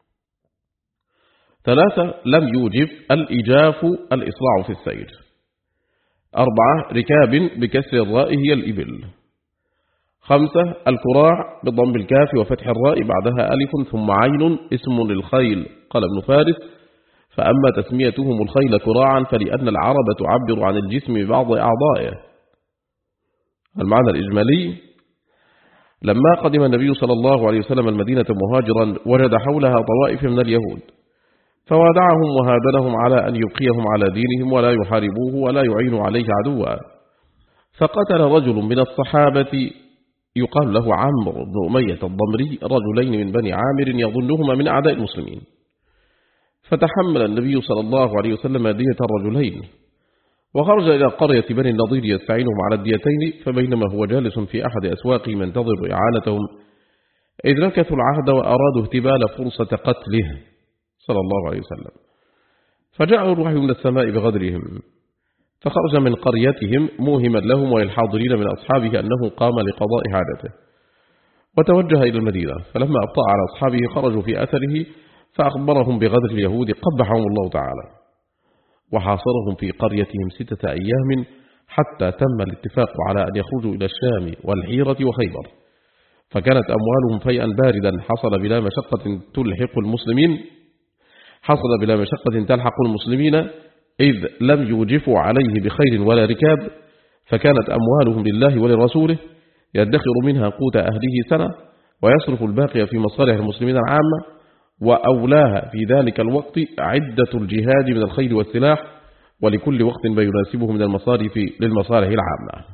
ثلاثة، لم يوجب الإجاف الإسراع في السير. أربعة، ركاب بكسر الراء هي الإبل. خمسة، الكراع بضم الكاف وفتح الراء بعدها ألف ثم عين اسم للخيل. قال ابن فارس: فأما تسميتهم الخيل كراعا فلأن العرب تعبر عن الجسم ببعض أعضائه. المعنى الإجمالي: لما قدم النبي صلى الله عليه وسلم المدينة مهاجرا وجد حولها طوائف من اليهود، فوادعهم وهادنهم على أن يبقيهم على دينهم ولا يحاربوه ولا يعينوا عليه عدوا، فقتل رجل من الصحابة يقال له عمرو بن أمية الضمري رجلين من بني عامر يظنهما من أعداء المسلمين، فتحمل النبي صلى الله عليه وسلم دية الرجلين، وخرج إلى قرية بني النضير يستعينهم على الديتين، فبينما هو جالس في أحد أسواقهم ينتظر إعانتهم إذ نكثوا العهد وأرادوا اهتبال فرصة قتله صلى الله عليه وسلم، فجاء الوحي من السماء بغدرهم، فخرج من قريتهم موهما لهم وللحاضرين من أصحابه أنه قام لقضاء حاجته، وتوجه إلى المدينة، فلما أبطأ على أصحابه خرجوا في أثره فأخبرهم بغدر اليهود قبحهم الله تعالى، وحاصرهم في قريتهم ستة أيام حتى تم الاتفاق على أن يخرجوا إلى الشام والحيرة وخيبر، فكانت أموالهم فيئا باردا حصل بلا مشقة تلحق المسلمين حصل بلا مشقة تلحق المسلمين إذ لم يوجفوا عليه بخير ولا ركاب، فكانت أموالهم لله ولرسوله، يدخر منها قوت أهله سنة ويصرف الباقي في مصالح المسلمين العامة، وأولاها في ذلك الوقت عدة الجهاد من الخير والسلاح، ولكل وقت ما يناسبه من المصارف للمصالح العامة.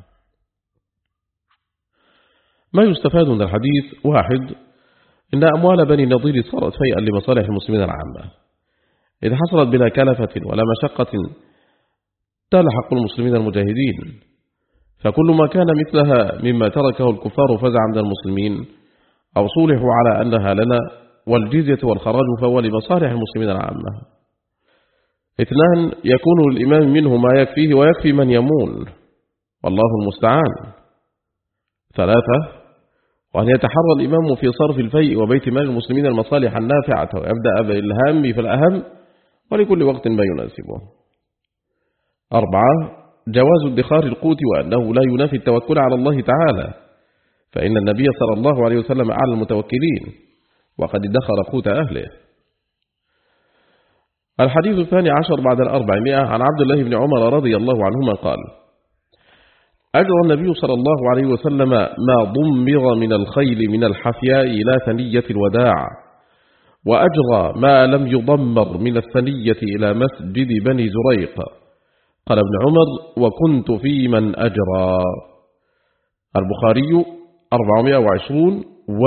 ما يستفاد من الحديث: واحد، إن أموال بني النضير صارت فيئا لمصالح المسلمين العامة، إذ حصلت بلا كلفة ولا مشقة تلحق المسلمين المجاهدين، فكل ما كان مثلها مما تركه الكفار فزعا من المسلمين أو صولحوا على أنها لنا والجزية والخراج فهو لمصالح المسلمين العامة. اثنان، يكون للإمام منه ما يكفيه ويكفي من يمون، والله المستعان. ثلاثة، وأن يتحرى الإمام في صرف الفيء وبيت مال المسلمين المصالح النافعة ويبدأ بالهام فالأهم ولكل وقت ما يناسبه. أربعة، جواز ادخار القوت وأنه لا ينافي التوكل على الله تعالى، فإن النبي صلى الله عليه وسلم أعلى المتوكلين وقد ادخر قوت أهله. الحديث الثاني عشر بعد الأربعمائة عن عبد الله بن عمر رضي الله عنهما قال: أجرى النبي صلى الله عليه وسلم ما ضمر من الخيل من الحفياء إلى ثنية الوداع، وأجرى ما لم يضمر من الثنية إلى مسجد بني زريق. قال ابن عمر: وكنت في من أجرى. البخاري أربعمائة وعشرون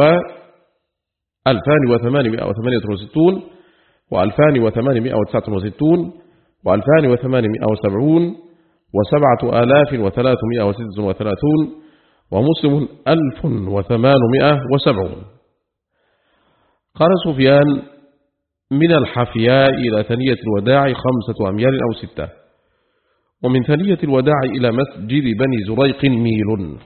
وألفان وثمانمائة وثمانية وستون وألفان وثمانمائة وتسعة وستون وألفان وثمانمائة وسبعون وسبعة آلاف وثلاثمائة وستة وثلاثون ومسلم ألف وثمانمائة وسبعون. قال سفيان: من الحفياء إلى ثنية الوداع خمسة أميال أو ستة، ومن ثنية الوداع إلى مسجد بني زريق ميل.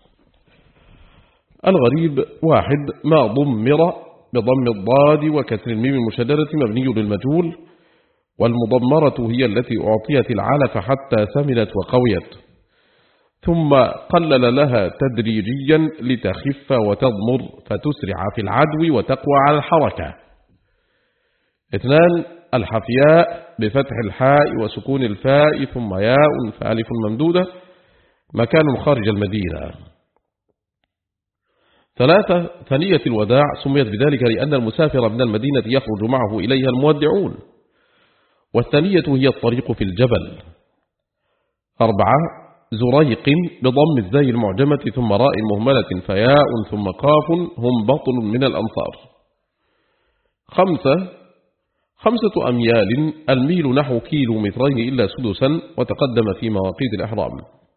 الغريب: واحد، ما ضمر بضم الضاد وكسر الميم المشددة مبني للمجهول، والمضمرة هي التي أعطيت العلف حتى سمنت وقويت ثم قلل لها تدريجيا لتخف وتضمر فتسرع في العدو وتقوى على الحركة. اثنان، الحفياء بفتح الحاء وسكون الفاء ثم ياء فألف ممدودة مكان خارج المدينة. ثلاثة، ثنية الوداع سميت بذلك لأن المسافر من المدينة يخرج معه إليها المودعون، والثنية هي الطريق في الجبل. أربعة، زريق بضم الزاي المعجمة ثم راء مهملة فياء ثم قاف هم بطن من الأنصار. خمسة، خمسة أميال الميل نحو كيلو مترين إلا سدسا وتقدم في مواقيت الإحرام.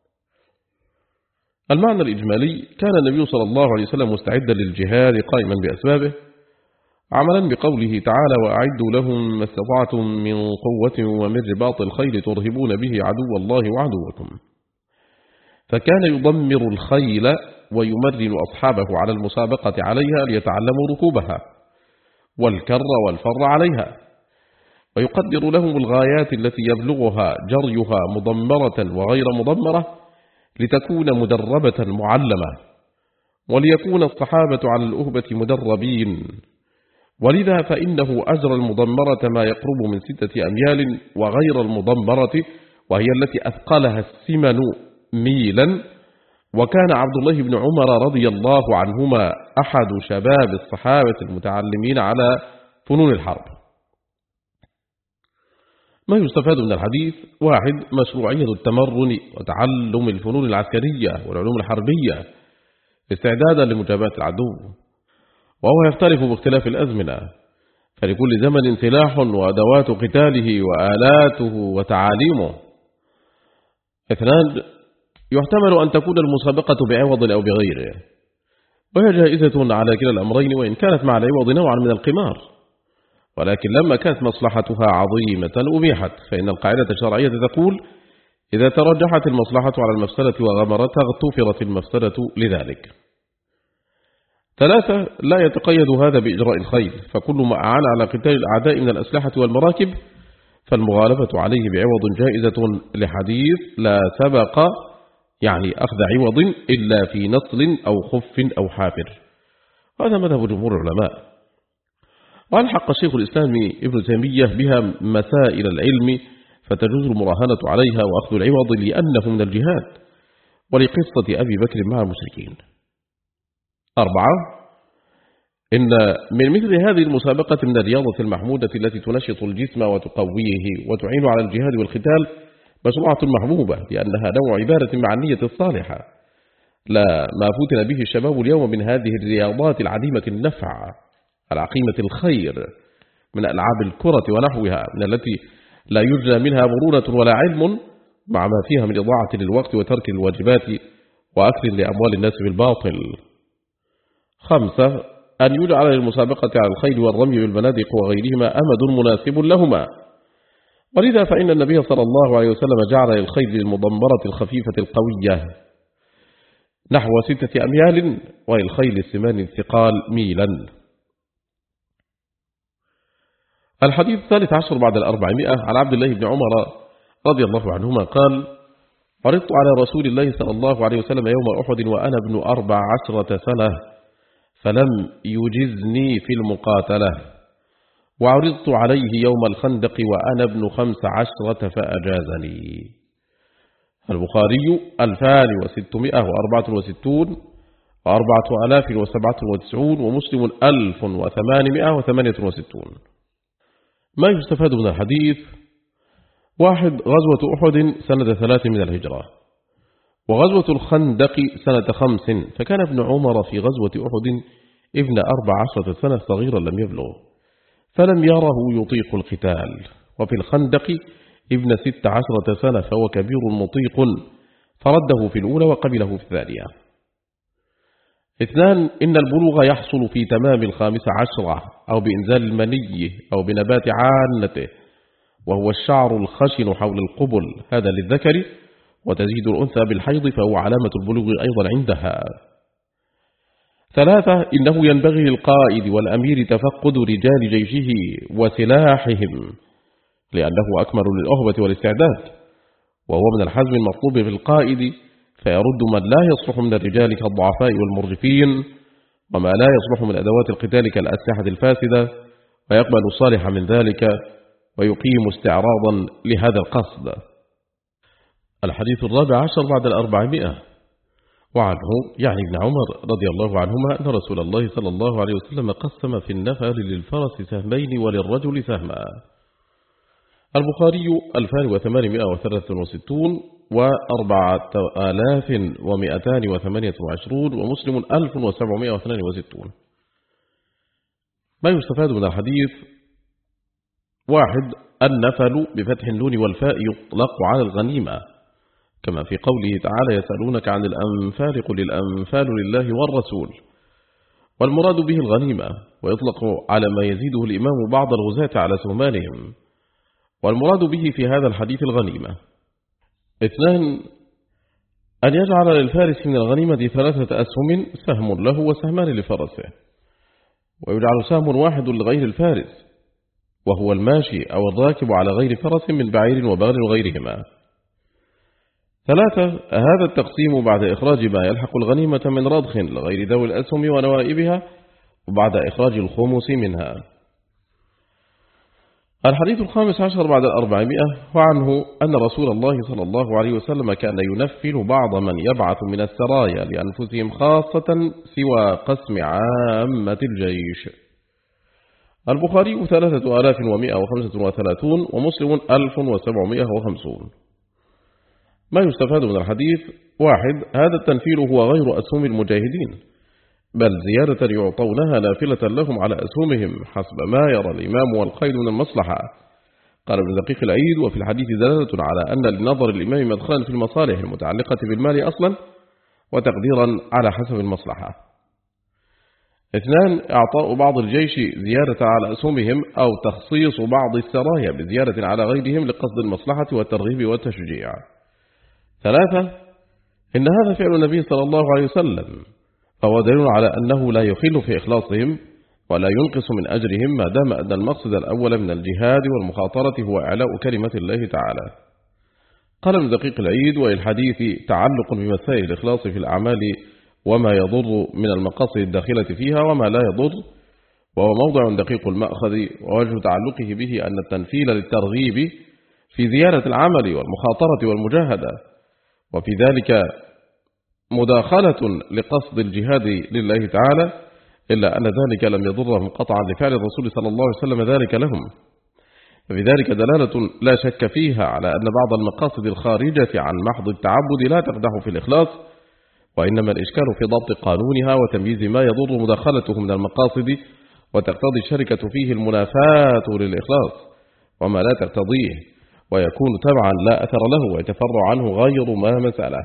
المعنى الإجمالي: كان النبي صلى الله عليه وسلم مستعدا للجهاد قائما بأسبابه عملا بقوله تعالى: وأعدوا لهم ما استطعتم من قوة ومن رباط الخيل ترهبون به عدو الله وعدوكم. فكان يضمر الخيل ويمرن أصحابه على المسابقة عليها ليتعلموا ركوبها والكر والفر عليها، ويقدر لهم الغايات التي يبلغها جريها مضمرة وغير مضمرة لتكون مدربة معلمة، وليكون الصحابة على الأهبة مدربين. ولذا فإنه أجرى المضمرة ما يقرب من ستة أميال وغير المضمرة وهي التي أثقلها السمن ميلا. وكان عبد الله بن عمر رضي الله عنهما أحد شباب الصحابة المتعلمين على فنون الحرب. ما يستفاد من الحديث: واحد، مشروعية التمرن وتعلم الفنون العسكرية والعلوم الحربية استعدادا لمجابهة العدو، وهو يختلف باختلاف الأزمنة، فلكل زمن سلاح وأدوات قتاله وآلاته وتعاليمه. اثنان، يحتمل أن تكون المسابقة بعوض أو بغيره، وهي جائزة على كلا الأمرين وإن كانت مع العوض نوعا من القمار، ولكن لما كانت مصلحتها عظيمة أبيحت، فإن القاعدة الشرعية تقول: إذا ترجحت المصلحة على المفسدة وغمرتها اغتفرت المفسدة لذلك. ثلاثة، لا يتقيد هذا بإجراء الخيل، فكل ما أعان على قتال الأعداء من الأسلحة والمراكب فالمغالبة عليه بعوض جائزة، لحديث: لا سبق يعني أخذ عوض إلا في نصل أو خف أو حافر. هذا مذهب جمهور العلماء. وألحق الشيخ الإسلام ابن تيمية بها مسائل العلم فتجوز المراهنة عليها وأخذ العوض لأنه من الجهاد، ولقصة أبي بكر مع المشركين. أربعة، إن من مثل هذه المسابقة من الرياضة المحمودة التي تنشط الجسم وتقويه وتعين على الجهاد والقتال مشروعة محبوبة، لأنها نوع عبادة مع النية الصالحة، لا ما فتن به الشباب اليوم من هذه الرياضات العديمة النفع العقيمة الخير من ألعاب الكرة ونحوها، من التي لا يرجى منها مرونة ولا علم، مع ما فيها من إضاعة للوقت وترك الواجبات وأكل لأموال الناس بالباطل. خمسة، أن يجعل للمسابقة على الخيل والرمي بالبنادق وغيرهما أمد مناسب لهما، ولذا فإن النبي صلى الله عليه وسلم جعل للخيل المضمرة الخفيفة القوية نحو ستة أميال، وللخيل السمان الثقال ميلا. الحديث الثالث عشر بعد الأربعمائة عن عبد الله بن عمر رضي الله عنهما قال: عرضت على رسول الله صلى الله عليه وسلم يوم أحد وأنا ابن أربع عشرة سنة فلم يجزني في المقاتلة، وعرضت عليه يوم الخندق وأنا ابن خمس عشرة فأجازني. البخاري ألفان وستمائة وأربعة وستون وأربعة آلاف وسبعة وتسعون ومسلم ألف وثمانمائة وثمانية وستون. ما يستفاد من الحديث: واحد، غزوة أحد سنة ثلاث من الهجرة، وغزوة الخندق سنة خمس، فكان ابن عمر في غزوة أحد ابن أربع عشرة سنة صغيرا لم يبلغ، فلم يره يطيق القتال، وفي الخندق ابن ست عشرة سنة فهو كبير مطيق، فرده في الأولى وقبله في الثانية. اثنان، إن البلوغ يحصل في تمام الخامسة عشرة أو بإنزال المني أو بنبات عانته، وهو الشعر الخشن حول القبل، هذا للذكر، وتزيد الأنثى بالحيض فهو علامة البلوغ أيضا عندها. ثلاثة، إنه ينبغي للقائد والأمير تفقد رجال جيشه وسلاحهم، لأنه أكمل للأهبة والاستعداد، وهو من الحزم المطلوب في القائد، فيرد من لا يصلح من الرجال كالضعفاء والمرجفين، وما لا يصلح من أدوات القتال كالأسلحة الفاسدة، ويقبل الصالح من ذلك ويقيم استعراضا لهذا القصد. الحديث الرابع عشر بعد الأربعمائة، وعنه يعني ابن عمر رضي الله عنهما أن رسول الله صلى الله عليه وسلم قسم في النفر للفرس سهمين وللرجل سهما. البخاري ألفان وثمانمائة وثلاثة وستون وأربعة آلاف ومئتان وثمانية وعشرون ومسلم ألف وسبعمائة واثنان وستون. ما يستفاد من الحديث: واحد، النفل بفتح النون والفاء يطلق على الغنيمة، كما في قوله تعالى: يسألونك عن الأنفال قل الأنفال لله والرسول، والمراد به الغنيمة، ويطلق على ما يزيده الإمام بعض الغزاة على سهمانهم، والمراد به في هذا الحديث الغنيمة. اثنان، أن يجعل للفارس من الغنيمة ثلاثة أسهم، سهم له وسهمان لفرسه، ويجعل سهم واحد لغير الفارس، وهو الماشي أو الراكب على غير فرس من بعير وبغل وغيرهما. ثلاثة، هذا التقسيم بعد إخراج ما يلحق الغنيمة من رضخ لغير ذوي الأسهم ونوائبها، وبعد إخراج الخمس منها. الحديث الخامس عشر بعد الأربعمائة، وعنه أن رسول الله صلى الله عليه وسلم كان ينفل بعض من يبعث من السرايا لأنفسهم خاصة سوى قسم عامة الجيش. البخاري ثلاثة آلاف ومئة وخمسة وثلاثون ومسلم ألف وسبعمائة وخمسون. ما يستفاد من الحديث: واحد، هذا التنفيل هو غير أسهم المجاهدين، بل زيادة يعطونها نافلة لهم على أسهمهم حسب ما يرى الإمام والقائد من المصلحة. قال ابن دقيق العيد: وفي الحديث دلالة على أن لنظر الإمام مدخلا في المصالح المتعلقة بالمال أصلا، وتقديرا على حسب المصلحة. اثنان، إعطاء بعض الجيش زيادة على أسهمهم أو تخصيص بعض السرايا بزيادة على غيرهم لقصد المصلحة والترغيب والتشجيع. ثلاثة، إن هذا فعل النبي صلى الله عليه وسلم، فهو دليل على أنه لا يخل في إخلاصهم ولا ينقص من أجرهم، ما دام أن المقصد الأول من الجهاد والمخاطرة هو إعلاء كلمة الله تعالى. قال ابن دقيق العيد: وللحديث تعلق بمسائل الإخلاص في الأعمال وما يضر من المقاصد الداخلة فيها وما لا يضر، وهو موضع دقيق المأخذ، ووجه تعلقه به أن التنفيل للترغيب في زيادة العمل والمخاطرة والمجاهدة، وفي ذلك مداخلة لقصد الجهاد لله تعالى، إلا أن ذلك لم يضرهم قطعا لفعل الرسول صلى الله عليه وسلم ذلك لهم. ففي ذلك دلالة لا شك فيها على أن بعض المقاصد الخارجة عن محض التعبد لا تقدح في الإخلاص، وإنما الإشكال في ضبط قانونها وتمييز ما يضر مداخلته من المقاصد وتقتضي الشركة فيه المنافاة للإخلاص، وما لا تقتضيه ويكون تبعا لا أثر له ويتفرع عنه غير ما مسألة.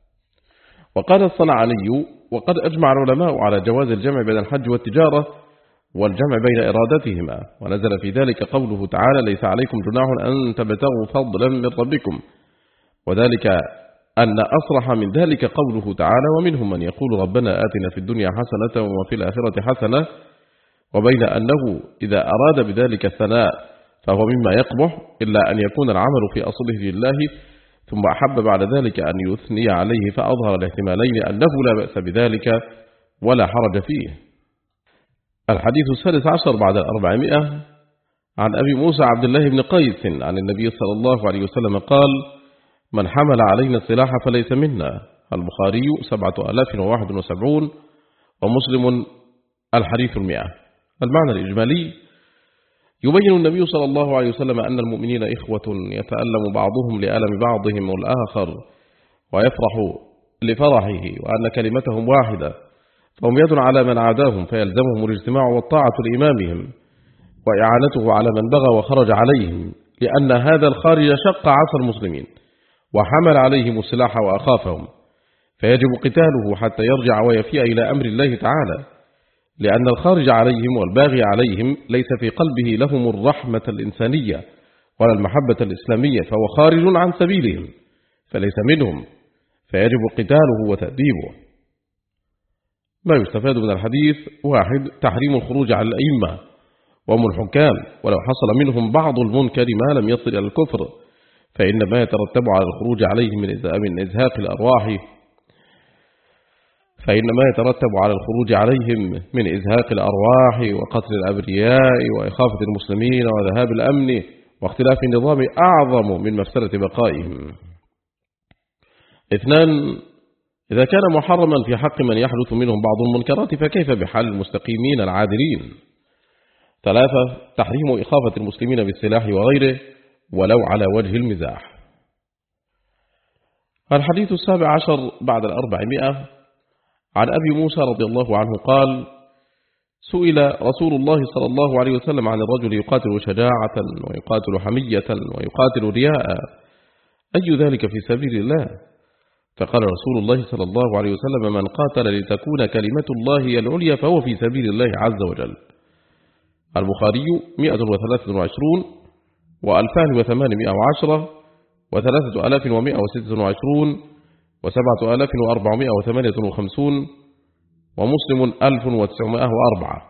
وقال الصنعاني: وقد أجمع العلماء على جواز الجمع بين الحج والتجارة والجمع بين إرادتهما، ونزل في ذلك قوله تعالى: ليس عليكم جناح أن تبتغوا فضلا من ربكم، وذلك أن أصرح من ذلك قوله تعالى: ومنهم من يقول ربنا آتنا في الدنيا حسنة وفي الآخرة حسنة، وبين أنه إذا أراد بذلك الثناء فهو مما يقبح، إلا أن يكون العمل في أصله لله، ثم أحب بعد ذلك أن يثني عليه فأظهر الاحتمالين أنه لا بأس بذلك ولا حرج فيه. الحديث السادس عشر بعد الأربعمائة عن أبي موسى عبد الله بن قيس عن النبي صلى الله عليه وسلم قال: من حمل علينا السلاح فليس منا. البخاري سبعة آلاف وواحد وسبعون ومسلم الحديث المئة. المعنى الإجمالي: يبين النبي صلى الله عليه وسلم أن المؤمنين إخوة يتألم بعضهم لألم بعضهم الآخر ويفرح لفرحه، وأن كلمتهم واحدة، فهم يد على من عاداهم فيلزمهم الاجتماع والطاعة لإمامهم وإعانته على من بغى وخرج عليهم، لأن هذا الخارج شق عصا المسلمين وحمل عليهم السلاح وأخافهم، فيجب قتاله حتى يرجع ويفيء إلى أمر الله تعالى، لأن الخارج عليهم والباغي عليهم ليس في قلبه لهم الرحمة الإنسانية ولا المحبة الإسلامية، فهو خارج عن سبيلهم فليس منهم، فيجب قتاله وتأديبه. ما يستفاد من الحديث: واحد، تحريم الخروج على الأئمة وهم الحكام ولو حصل منهم بعض المنكر ما لم يصل إلى الكفر، فإن ما يترتب على الخروج عليهم من إزهاق الأرواح فإن ما يترتب على الخروج عليهم من إزهاق الأرواح وقتل الأبرياء وإخافة المسلمين وذهاب الأمن واختلاف النظام أعظم من مفسدة بقائهم. اثنان، إذا كان محرما في حق من يحدث منهم بعض المنكرات فكيف بحال المستقيمين العادلين؟ ثلاثة، تحريم إخافة المسلمين بالسلاح وغيره ولو على وجه المزاح. الحديث السابع عشر بعد الأربعمائة عن أبي موسى رضي الله عنه قال: سئل رسول الله صلى الله عليه وسلم عن الرجل يقاتل شجاعة ويقاتل حمية ويقاتل رياء، أي ذلك في سبيل الله؟ فقال رسول الله صلى الله عليه وسلم: من قاتل لتكون كلمة الله هي العليا فهو في سبيل الله عز وجل. البخاري مئة وثلاثة وعشرون وألفان وثمانمائة وعشرة وثلاثة ألاف ومئة وستة وعشرون وسبعة ألاف وأربعمائة وثمانية وخمسون ومسلم ألف وتسعمائة وأربعة.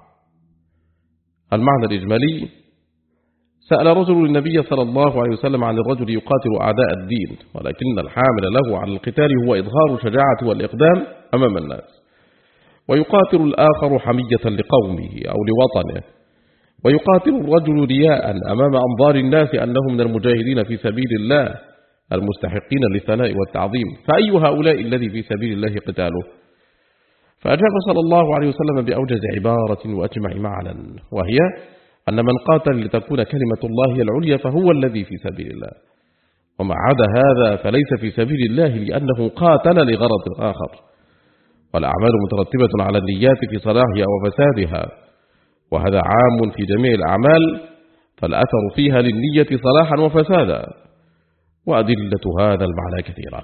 المعنى الإجمالي: سأل رجل النبي صلى الله عليه وسلم عن الرجل يقاتل أعداء الدين، ولكن الحامل له على القتال هو إظهار الشجاعة والإقدام أمام الناس، ويقاتل الآخر حمية لقومه أو لوطنه، ويقاتل الرجل رياء أمام أنظار الناس أنه من المجاهدين في سبيل الله المستحقين للثناء والتعظيم، فأي هؤلاء الذي في سبيل الله قتاله؟ فأجاب صلى الله عليه وسلم بأوجز عبارة وأجمع معنى، وهي أن من قاتل لتكون كلمة الله هي العليا فهو الذي في سبيل الله، وما عدا هذا فليس في سبيل الله لأنه قاتل لغرض آخر. والأعمال مترتبة على النيات في صلاحها وفسادها، وهذا عام في جميع الأعمال، فالأثر فيها للنية صلاحا وفسادا، وأدلة هذا المعنى كثيرة.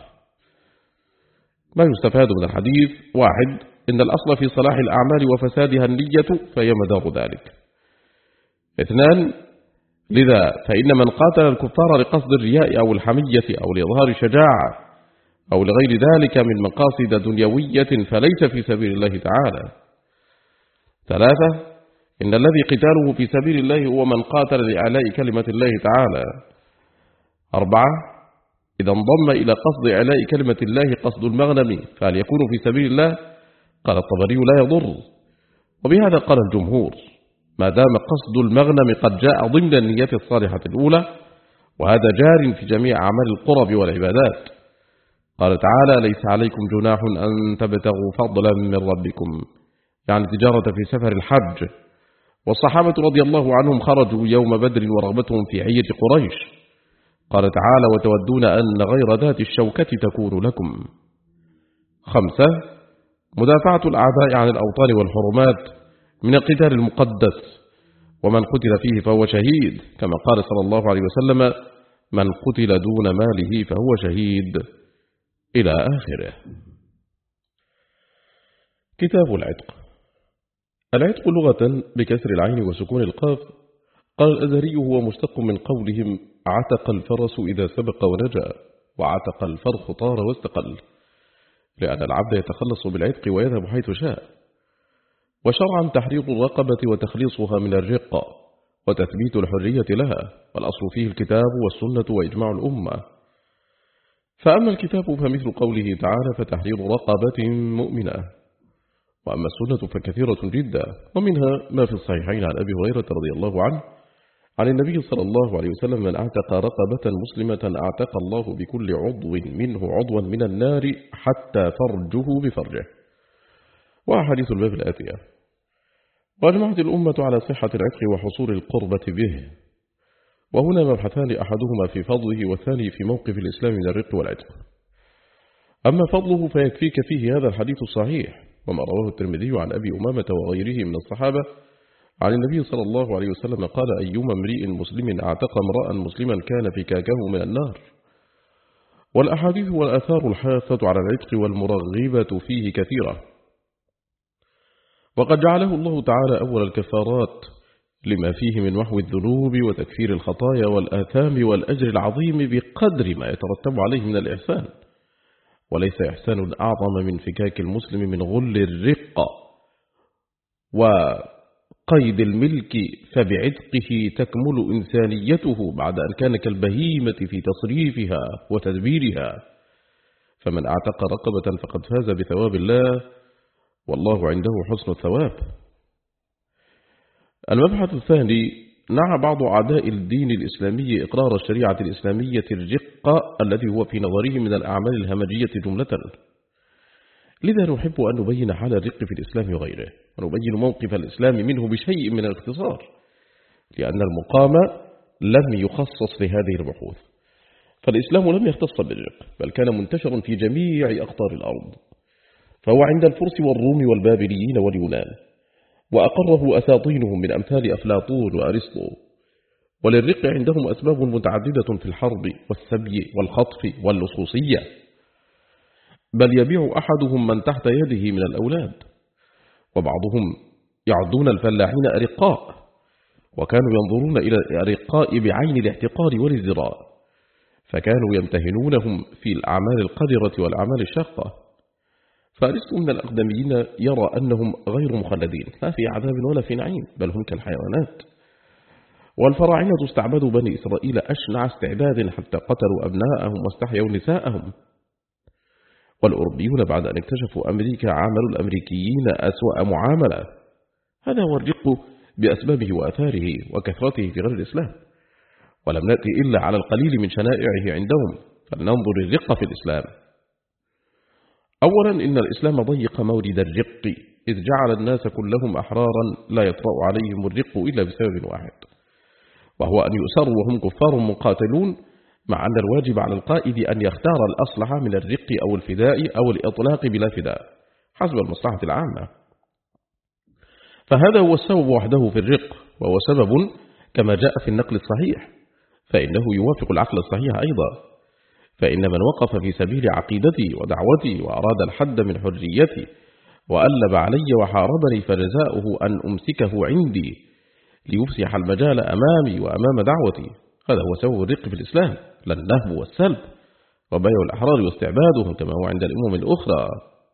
ما يستفاد من الحديث: واحد، إن الأصل في صلاح الأعمال وفسادها النية فهي مدار ذلك. اثنان، لذا فإن من قاتل الكفار لقصد الرياء أو الحمية أو لإظهار شجاعة أو لغير ذلك من مقاصد دنيوية فليس في سبيل الله تعالى. ثلاثة، إن الذي قتاله في سبيل الله هو من قاتل لإعلاء كلمة الله تعالى. أربعة، إذا انضم إلى قصد إعلاء كلمة الله قصد المغنم فهل يكون في سبيل الله؟ قال الطبري: لا يضر. وبهذا قال الجمهور: ما دام قصد المغنم قد جاء ضمن النية الصالحة الأولى، وهذا جار في جميع أعمال القرب والعبادات. قال تعالى: ليس عليكم جناح أن تبتغوا فضلا من ربكم، يعني تجارة في سفر الحج. والصحابة رضي الله عنهم خرجوا يوم بدر ورغبتهم في عية قريش. قال تعالى: وتودون أن غير ذات الشوكة تكون لكم. خمسة، مدافعة الأعداء عن الأوطان والحرمات من القتال المقدس، ومن قتل فيه فهو شهيد، كما قال صلى الله عليه وسلم: من قتل دون ماله فهو شهيد، إلى آخره. كتاب العتق. العتق لغة بكسر العين وسكون القاف. قال الأزهري: هو مشتق من قولهم عتق الفرس إذا سبق ونجا، وعتق الفرخ طار واستقل، لأن العبد يتخلص بالعتق ويذهب حيث شاء. وشرعا تحرير الرقبة وتخليصها من الرق وتثبيت الحرية لها، والأصل فيه الكتاب والسنة وإجماع الأمة. فأما الكتاب فمثل قوله تعالى فتحرير رقبة مؤمنة. وأما السنة فكثيرة جدا، ومنها ما في الصحيحين عن أبي هريرة رضي الله عنه عن النبي صلى الله عليه وسلم: من أعتق رقبة مسلمة أعتق الله بكل عضو منه عضوا من النار حتى فرجه بفرجه. وأحاديث الباب الآتية. وأجمعت الأمة على صحة العتق وحصول القربة به، وهنا مبحثان، أحدهما في فضله والثاني في موقف الإسلام من الرق والعتق. أما فضله فيكفيك فيه هذا الحديث الصحيح، وما رواه الترمذي عن أبي أمامة وغيره من الصحابة عن النبي صلى الله عليه وسلم قال: أيما امرئ مسلم اعتق امرأ مسلما كان فكاكه من النار. والأحاديث والآثار الحاثة على العتق والمرغبة فيه كثيرة، وقد جعله الله تعالى أول الكفارات لما فيه من محو الذنوب وتكفير الخطايا والآثام والأجر العظيم بقدر ما يترتب عليه من الإحسان. وليس إحسان أعظم من فكاك المسلم من غل الرق وقيد الملك، فبعتقه تكمل إنسانيته بعد أن كان كالبهيمة في تصريفها وتدبيرها. فمن أعتق رقبة فقد فاز بثواب الله، والله عنده حسن الثواب. المبحث الثاني: نعى بعض أعداء الدين الإسلامي إقرار الشريعة الإسلامية الرق الذي هو في نظره من الأعمال الهمجية جملة. لذا نحب أن نبين حال الرق في الإسلام وغيره، ونبين موقف الإسلام منه بشيء من الاختصار، لأن المقام لم يخصص لهذه البحوث. فالإسلام لم يختص بالرق، بل كان منتشرا في جميع أقطار الأرض، فهو عند الفرس والروم والبابليين واليونان، وأقره أساطينهم من أمثال أفلاطون وأرسطو. وللرق عندهم أسباب متعددة في الحرب والسبي والخطف واللصوصية، بل يبيع أحدهم من تحت يده من الأولاد، وبعضهم يعدون الفلاحين أرقاء، وكانوا ينظرون إلى الأرقاء بعين الاحتقار والازدراء، فكانوا يمتهنونهم في الأعمال القذرة والأعمال الشاقة. فأرسطو من الأقدميين يرى أنهم غير مخلدين، لا في عذاب ولا في نعيم، بل هم كالحيوانات. والفراعنة استعبدوا بني إسرائيل أشنع استعباد حتى قتلوا أبناءهم واستحيوا نساءهم. والأوروبيون بعد أن اكتشفوا أمريكا عاملوا الأمريكيين أسوأ معاملة. هذا هو الرق بأسبابه وأثاره وكثرته في غير الإسلام، ولم نأتي إلا على القليل من شنائعه عندهم، فلننظر الرق في الإسلام. أولا، إن الإسلام ضيق مورد الرق، إذ جعل الناس كلهم أحرارا لا يطرأ عليهم الرق إلا بسبب واحد، وهو أن يؤسروا وهم كفار مقاتلون، مع أن الواجب على القائد أن يختار الأصلح من الرق أو الفداء أو الإطلاق بلا فداء حسب المصلحة العامة. فهذا هو السبب وحده في الرق، وهو سبب كما جاء في النقل الصحيح، فإنه يوافق العقل الصحيح أيضا. فإن من وقف في سبيل عقيدتي ودعوتي وأراد الحد من حريتي وألب علي وحاربني، فجزاؤه أن أمسكه عندي ليفسح المجال أمامي وأمام دعوتي. هذا هو سبب الرق في الإسلام، لا النهب والسلب وبيع الأحرار واستعبادهم كما هو عند الأمم الأخرى.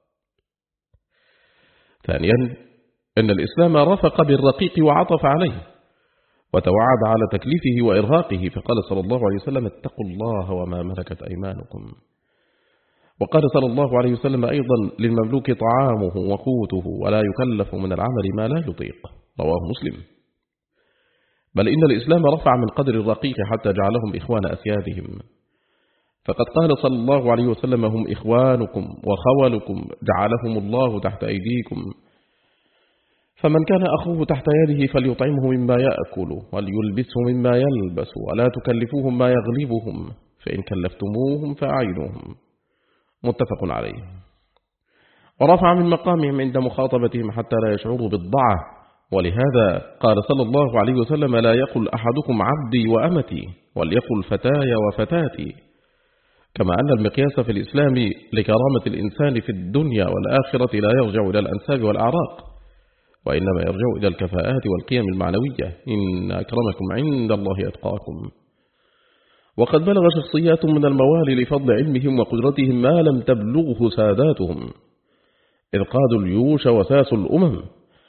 ثانيا، أن الإسلام رفق بالرقيق وعطف عليه وتوعد على تكليفه وإرهاقه، فقال صلى الله عليه وسلم: اتقوا الله وما ملكت أيمانكم. وقال صلى الله عليه وسلم أيضا: للمملوك طعامه وقوته ولا يكلف من العمل ما لا يطيق، رواه مسلم. بل إن الإسلام رفع من قدر الرقيق حتى جعلهم إخوان أسيادهم، فقد قال صلى الله عليه وسلم: هم إخوانكم وخولكم جعلهم الله تحت أيديكم، فمن كان أخوه تحت يده فليطعمه مما يأكل وليلبسه مما يلبس، ولا تكلفوهم ما يغلبهم، فإن كلفتموهم فأعينوهم. متفق عليه. ورفع من مقامهم عند مخاطبتهم حتى لا يشعروا بالضعة، ولهذا قال صلى الله عليه وسلم: لا يقل أحدكم عبدي وأمتي، وليقل فتاي وفتاتي. كما أن المقياس في الإسلام لكرامة الإنسان في الدنيا والآخرة لا يرجع إلى الأنساب والأعراق، وإنما يرجع إلى الكفاءات والقيم المعنوية. إن أكرمكم عند الله أتقاكم. وقد بلغ شخصيات من الموالي لفضل علمهم وقدرتهم ما لم تبلغه ساداتهم، إذ قادوا الجيوش وساسوا الأمم،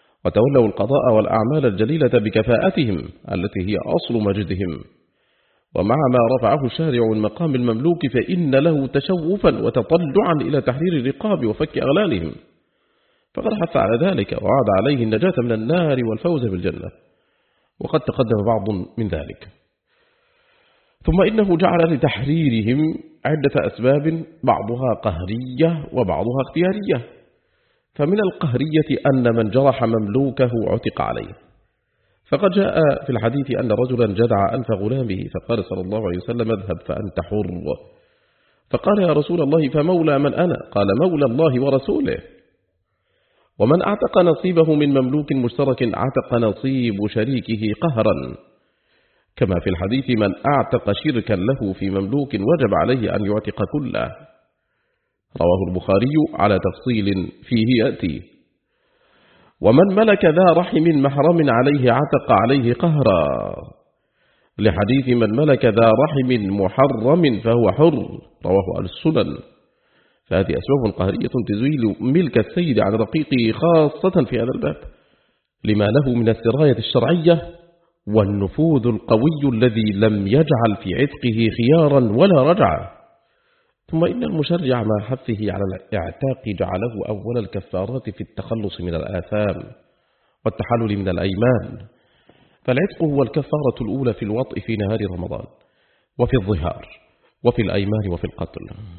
وتولوا القضاء والأعمال الجليلة بكفاءتهم التي هي أصل مجدهم، ومع ما رفعه الشارع من مقام المملوك فإن له تشوفا وتطلعا إلى تحرير الرقاب وفك أغلالهم، فقد حث على ذلك ووعد عليه النجاة من النار والفوز بالجنة، وقد تقدم بعض من ذلك. ثم إنه جعل لتحريرهم عدة أسباب بعضها قهرية وبعضها اختيارية. فمن القهرية أن من جرح مملوكه عتق عليه، فقد جاء في الحديث أن رجلا جدع أنف غلامه فقال صلى الله عليه وسلم اذهب فأنت حر. فقال يا رسول الله فمولى من أنا؟ قال مولى الله ورسوله. ومن أعتق نصيبه من مملوك مشترك أعتق نصيب شريكه قهرا، كما في الحديث من أعتق شركا له في مملوك وجب عليه أن يعتق كله، رواه البخاري على تفصيل فيه يأتي. ومن ملك ذا رحم محرم عليه عتق عليه قهرا، لحديث من ملك ذا رحم محرم فهو حر، رواه أهل السنن. فهذه أسباب قهرية تزيل ملك السيد عن رقيقه خاصة في هذا الباب، لما له من السراية الشرعية والنفوذ القوي الذي لم يجعل في عتقه خيارا ولا رجعة. ثم إن المشرع مع حثه على الاعتاق جعله أول الكفارات في التخلص من الآثام والتحلل من الأيمان، فالعتق هو الكفارة الأولى في الوطء في نهار رمضان وفي الظهار وفي الأيمان وفي القتل.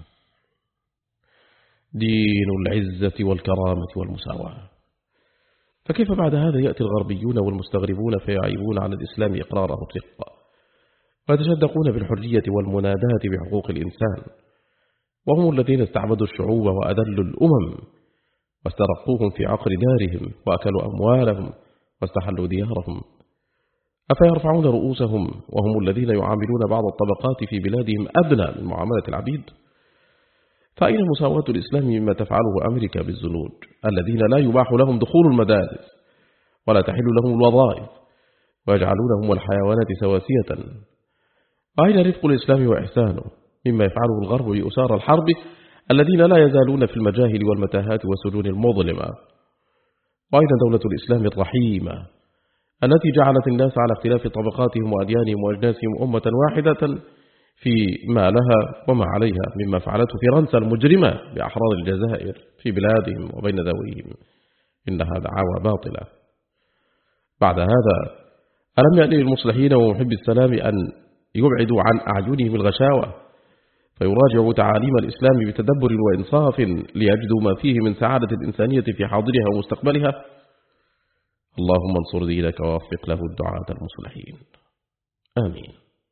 دين العزة والكرامة والمساواة. فكيف بعد هذا يأتي الغربيون والمستغربون فيعيبون على الإسلام إقراره الرقة، ويتشدقون بالحرية والمناداة بحقوق الإنسان، وهم الذين استعبدوا الشعوب وأذلوا الأمم واسترقوهم في عقر دارهم وأكلوا أموالهم واستحلوا ديارهم. أفيرفعون رؤوسهم وهم الذين يعاملون بعض الطبقات في بلادهم أدنى من معاملة العبيد؟ فأين مساواة الإسلام مما تفعله أمريكا بالزنوج الذين لا يباح لهم دخول المدارس ولا تحل لهم الوظائف ويجعلونهم والحيوانات سواسية؟ وأين رفق الإسلام وإحسانه مما يفعله الغرب بأسار الحرب الذين لا يزالون في المجاهل والمتاهات والسجون المظلمة؟ وأين دولة الإسلام الرحيمة التي جعلت الناس على اختلاف طبقاتهم وأديانهم وأجناسهم أمة واحدة في ما لها وما عليها، مما فعلته فرنسا المجرمة بأحرار الجزائر في بلادهم وبين ذويهم؟ إنها دعاوى باطلة. بعد هذا ألم يأتي للمصلحين ومحب السلام أن يبعدوا عن أعينهم الغشاوة فيراجعوا تعاليم الإسلام بتدبر وإنصاف ليجدوا ما فيه من سعادة الإنسانية في حاضرها ومستقبلها؟ اللهم انصر دينك ووفق له الدعاة المصلحين، آمين.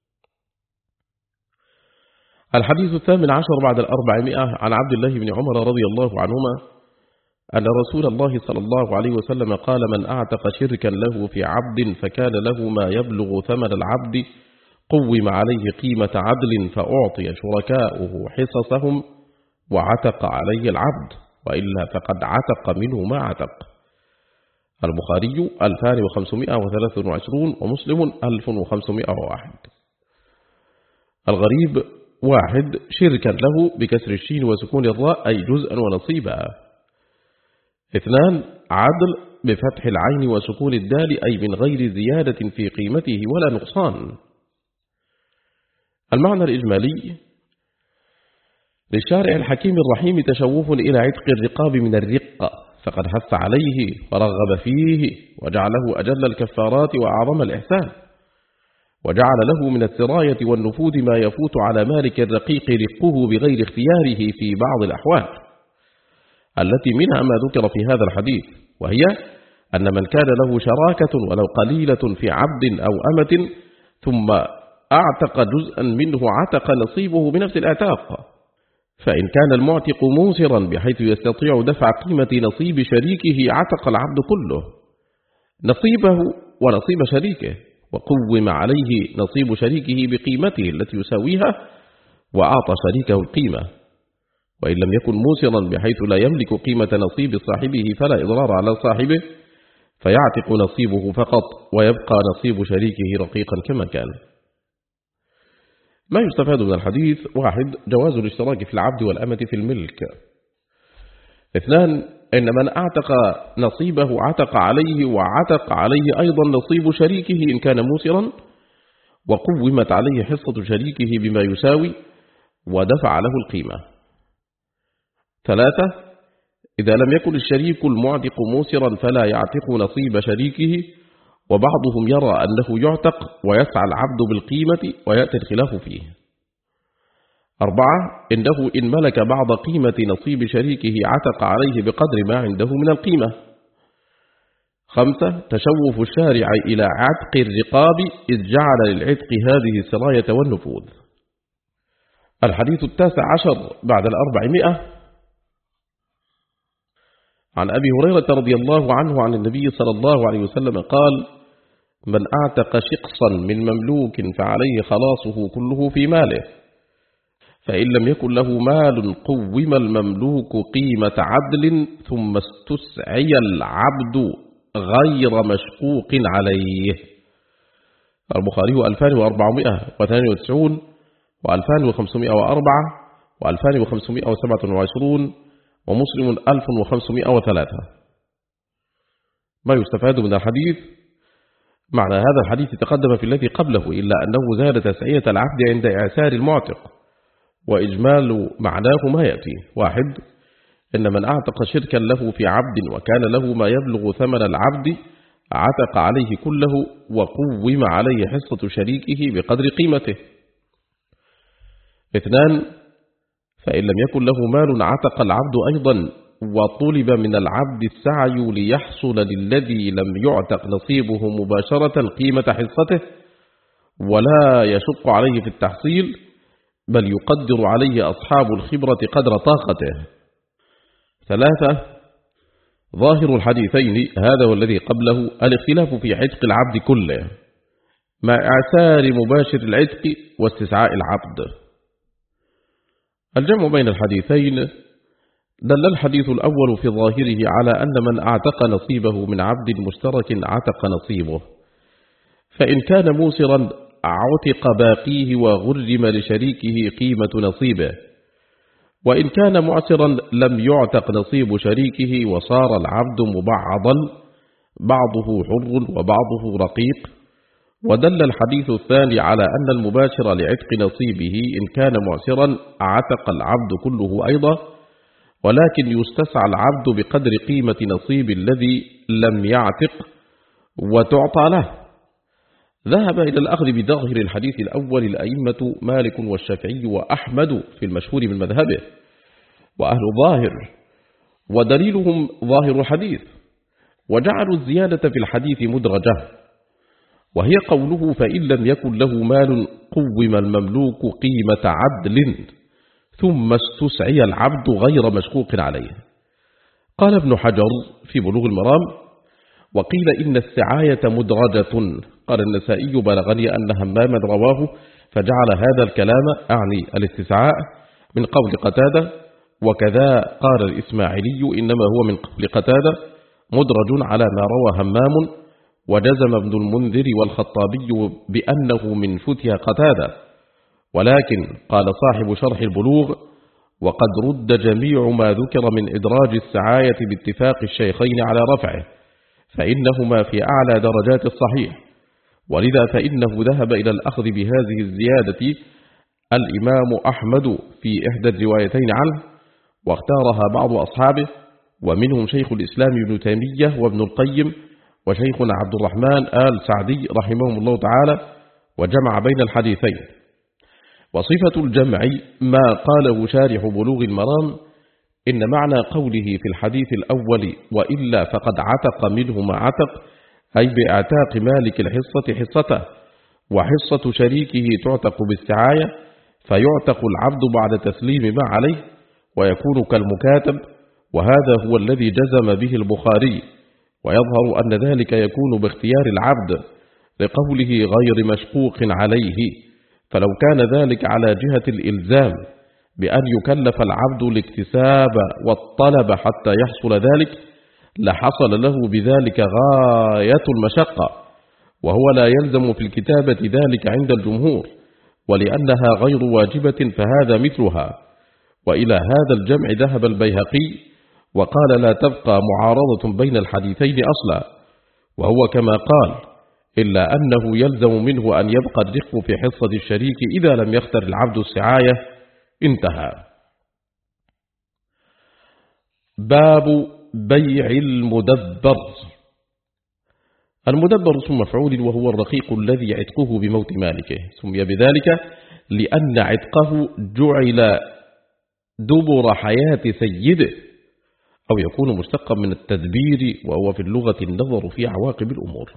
الحديث الثامن عشر بعد الأربعمائة عن عبد الله بن عمر رضي الله عنهما أن رسول الله صلى الله عليه وسلم قال من أعتق شركا له في عبد فكان له ما يبلغ ثمن العبد قوم عليه قيمة عدل فأعطي شركاؤه حصصهم وعتق عليه العبد، وإلا فقد عتق منه ما عتق. البخاري ألفان وخمسمائة وثلاثة وعشرون ومسلم ألف وخمسمائة وواحد. الغريب واحد شركا له بكسر الشين وسكون الراء أي جزءا ونصيبا. اثنان عدل بفتح العين وسكون الدال أي من غير زيادة في قيمته ولا نقصان. المعنى الإجمالي للشارع الحكيم الرحيم تشوف إلى عتق الرقاب من الرقة، فقد حث عليه ورغب فيه وجعله أجل الكفارات وأعظم الإحسان، وجعل له من السراية والنفوذ ما يفوت على مالك الرقيق رقه بغير اختياره في بعض الأحوال التي منها ما ذكر في هذا الحديث، وهي أن من كان له شراكة ولو قليلة في عبد أو أمة ثم أعتق جزءا منه عتق نصيبه بنفس الأعتاق، فإن كان المعتق موسرا بحيث يستطيع دفع قيمة نصيب شريكه عتق العبد كله نصيبه ونصيب شريكه، وقوم عليه نصيب شريكه بقيمته التي يساويها وأعطى شريكه القيمة. وإن لم يكن موسرا بحيث لا يملك قيمة نصيب صاحبه فلا إضرار على صاحبه فيعتق نصيبه فقط ويبقى نصيب شريكه رقيقا كما كان. ما يستفاد من الحديث: واحد جواز الاشتراك في العبد والأمة في الملك. اثنان إن من أعتق نصيبه عتق عليه وعتق عليه أيضا نصيب شريكه إن كان موسرا، وقومت عليه حصة شريكه بما يساوي ودفع له القيمة. ثلاثة: إذا لم يكن الشريك المعتق موسرا فلا يعتق نصيب شريكه، وبعضهم يرى أنه يعتق ويسعى العبد بالقيمة ويأتي الخلاف فيه. أربعة: إنه إن ملك بعض قيمة نصيب شريكه عتق عليه بقدر ما عنده من القيمة. خمسة: تشوف الشارع إلى عتق الرقاب إذ جعل للعتق هذه السراية والنفوذ. الحديث التاسع عشر بعد الأربعمائة، عن أبي هريرة رضي الله عنه عن النبي صلى الله عليه وسلم قال: من أعتق شقصا من مملوك فعليه خلاصه كله في ماله، فإن لم يكن له مال قوم المملوك قيمة عدل ثم استسعي العبد غير مشقوق عليه. البخاري ألفان وأربعمائة واثنين وتسعين وألفان وخمسمائة وأربعة وألفان وخمسمائة وسبعة وعشرين ومسلم ألف وخمسمائة وثلاثة. ما يستفاد من الحديث؟ معنى هذا الحديث تقدم في الذي قبله، إلا أنه زاد تسعية العبد عند إعسار المعتق، وإجمال معناه ما يأتي: واحد: إن من أعتق شركا له في عبد وكان له ما يبلغ ثمن العبد عتق عليه كله وقوم عليه حصة شريكه بقدر قيمته. اثنان: فإن لم يكن له مال عتق العبد أيضا، وطلب من العبد السعي ليحصل للذي لم يعتق نصيبه مباشرة قيمة حصته، ولا يشق عليه في التحصيل، بل يقدر عليه أصحاب الخبرة قدر طاقته. ثلاثة: ظاهر الحديثين هذا والذي قبله الاختلاف في عتق العبد كله مع إعسار مباشر العتق واستسعاء العبد. الجمع بين الحديثين: دل الحديث الأول في ظاهره على أن من أعتق نصيبه من عبد مشترك عتق نصيبه، فإن كان موسرا عتق باقيه وغرم لشريكه قيمة نصيبه، وإن كان معسرا لم يعتق نصيب شريكه وصار العبد مبعضا بعضه حر وبعضه رقيق. ودل الحديث الثاني على أن المباشر لعتق نصيبه إن كان معسرا عتق العبد كله أيضا، ولكن يستسعى العبد بقدر قيمة نصيب الذي لم يعتق وتعطى له. ذهب إلى الأخذ بظاهر الحديث الأول الأئمة مالك والشافعي وأحمد في المشهور من مذهبه وأهل الظاهر، ودليلهم ظاهر الحديث، وجعلوا الزيادة في الحديث مدرجة، وهي قوله: فإن لم يكن له مال قوم المملوك قيمة عدل ثم استسعي العبد غير مشقوق عليه. قال ابن حجر في بلوغ المرام: وقيل إن السعاية مدرجة. قال النسائي: بلغني أن هماما رواه فجعل هذا الكلام أعني الاستسعاء من قول قتادة، وكذا قال الإسماعيلي إنما هو من قول قتادة مدرج على ما روى همام، وجزم ابن المنذر والخطابي بأنه من فتيا قتادة. ولكن قال صاحب شرح البلوغ: وقد رد جميع ما ذكر من إدراج السعاية باتفاق الشيخين على رفعه، فإنهما في أعلى درجات الصحيح، ولذا فإنه ذهب إلى الأخذ بهذه الزيادة الإمام أحمد في إحدى الروايتين عنه، واختارها بعض أصحابه، ومنهم شيخ الإسلام ابن تيمية وابن القيم وشيخنا عبد الرحمن آل سعدي رحمهم الله تعالى، وجمع بين الحديثين. وصفة الجمع ما قاله شارح بلوغ المرام: إن معنى قوله في الحديث الأول وإلا فقد عتق منه ما عتق، أي بإعتاق مالك الحصة حصته، وحصة شريكه تعتق بالسعاية، فيعتق العبد بعد تسليم ما عليه ويكون كالمكاتب، وهذا هو الذي جزم به البخاري، ويظهر أن ذلك يكون باختيار العبد لقوله غير مشقوق عليه، فلو كان ذلك على جهة الإلزام بأن يكلف العبد الاكتساب والطلب حتى يحصل ذلك لحصل له بذلك غاية المشقة، وهو لا يلزم في الكتابة ذلك عند الجمهور، ولأنها غير واجبة فهذا مثلها. وإلى هذا الجمع ذهب البيهقي وقال: لا تبقى معارضة بين الحديثين أصلا، وهو كما قال: إلا أنه يلزم منه أن يبقى الرق في حصة الشريك إذا لم يختر العبد السعاية. انتهى. باب بيع المدبر. المدبر اسم مفعول وهو الرقيق الذي عتقه بموت مالكه، سمي بذلك لأن عتقه جعل دبر حياة سيده، أو يكون مشتقا من التدبير وهو في اللغة النظر في عواقب الأمور.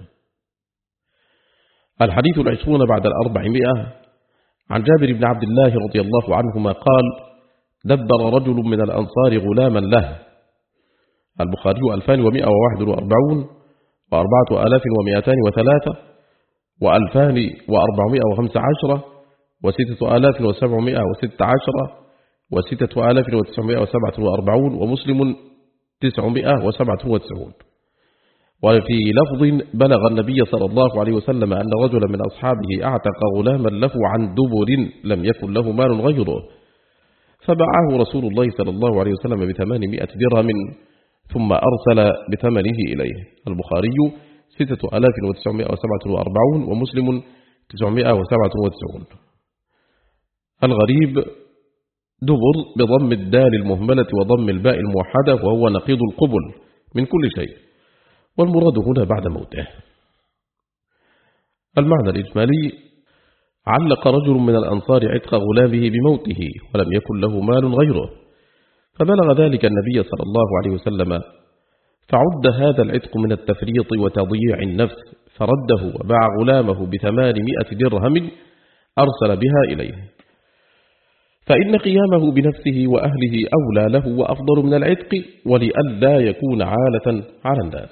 الحديث العشرون بعد الأربعمائة عن جابر بن عبد الله رضي الله عنهما قال: دبر رجل من الأنصار غلاما له. البخاري ألفان ومائة وواحد وأربعون وأربعة آلاف ومائتان وثلاثة وألفان وأربعمائة وخمس عشرة وستة آلاف وسبعمائة وستة عشرة وستة آلاف وتسعمائة وسبعة وأربعون ومسلم تسعمائة وسبعة وتسعون. وفي لفظ: بلغ النبي صلى الله عليه وسلم أن رجلا من أصحابه أعتق غلاما له عن دبر لم يكن له مال غيره، فباعه رسول الله صلى الله عليه وسلم بثمانمائة درهم ثم أرسل بثمنه إليه. البخاري ستة آلاف وتسعمائة وسبعة وأربعون ومسلم تسعمائة وسبعة وتسعون. الغريب دبر بضم الدال المهملة وضم الباء الموحدة، وهو نقيض القبل من كل شيء، والمراد هنا بعد موته. المعنى الإجمالي: علق رجل من الأنصار عتق غلامه بموته ولم يكن له مال غيره، فبلغ ذلك النبي صلى الله عليه وسلم، فعد هذا العتق من التفريط وتضييع النفس، فرده وباع غلامه بثمانمائة درهم أرسل بها إليه، فإن قيامه بنفسه وأهله أولى له وأفضل من العتق، ولئلا يكون عالة على الناس.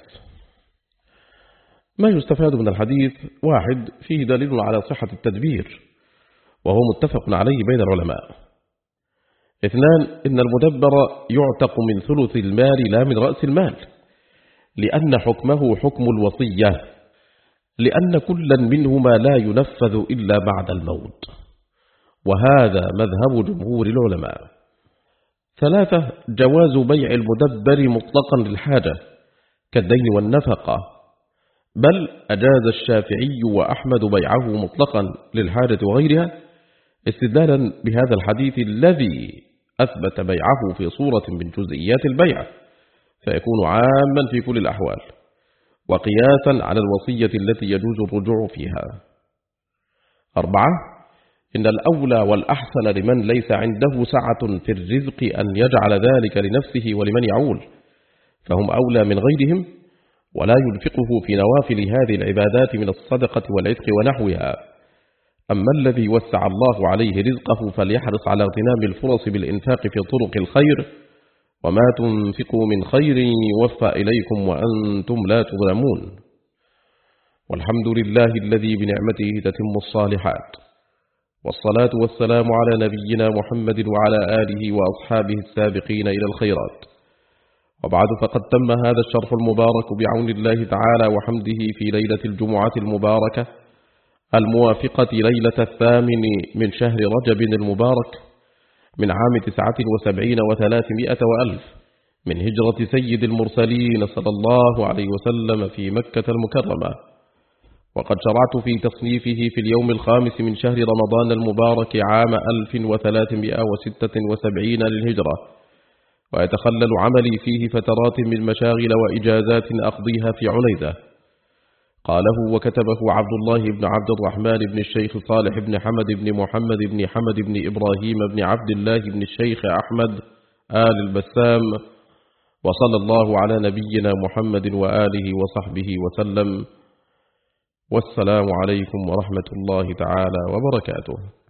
ما يستفاد من الحديث: واحد، فيه دليل على صحة التدبير وهو متفق عليه بين العلماء. اثنان، إن المدبر يعتق من ثلث المال لا من رأس المال، لأن حكمه حكم الوصية، لأن كلا منهما لا ينفذ إلا بعد الموت، وهذا مذهب جمهور العلماء. ثلاثة، جواز بيع المدبر مطلقا للحاجة كالدين والنفقة، بل أجاز الشافعي وأحمد بيعه مطلقا للحاجة وغيرها، استدلالا بهذا الحديث الذي أثبت بيعه في صورة من جزئيات البيع، فيكون عاما في كل الأحوال، وقياسا على الوصية التي يجوز الرجوع فيها. أربعة، إن الأولى والأحسن لمن ليس عنده سعة في الرزق أن يجعل ذلك لنفسه ولمن يعول، فهم أولى من غيرهم، ولا ينفقه في نوافل هذه العبادات من الصدقة والعتق ونحوها. أما الذي وسع الله عليه رزقه فليحرص على اغتنام الفرص بالإنفاق في طرق الخير، وما تنفقوا من خير يوفى إليكم وأنتم لا تظلمون. والحمد لله الذي بنعمته تتم الصالحات، والصلاة والسلام على نبينا محمد وعلى آله وأصحابه السابقين إلى الخيرات. وبعد، فقد تم هذا الشرح المبارك بعون الله تعالى وحمده في ليلة الجمعة المباركة الموافقة ليلة الثامن من شهر رجب المبارك من عام تسعة وسبعين وثلاثمائة وألف من هجرة سيد المرسلين صلى الله عليه وسلم في مكة المكرمة. وقد شرعت في تصنيفه في اليوم الخامس من شهر رمضان المبارك عام ألف وثلاثمائة وستة وسبعين للهجرة، ويتخلل عملي فيه فترات من مشاغل وإجازات أقضيها في عنيزة. قاله وكتبه عبد الله بن عبد الرحمن بن الشيخ صالح بن حمد بن محمد بن حمد بن إبراهيم بن عبد الله بن الشيخ أحمد آل البسام. وصلى الله على نبينا محمد وآله وصحبه وسلم، والسلام عليكم ورحمة الله تعالى وبركاته.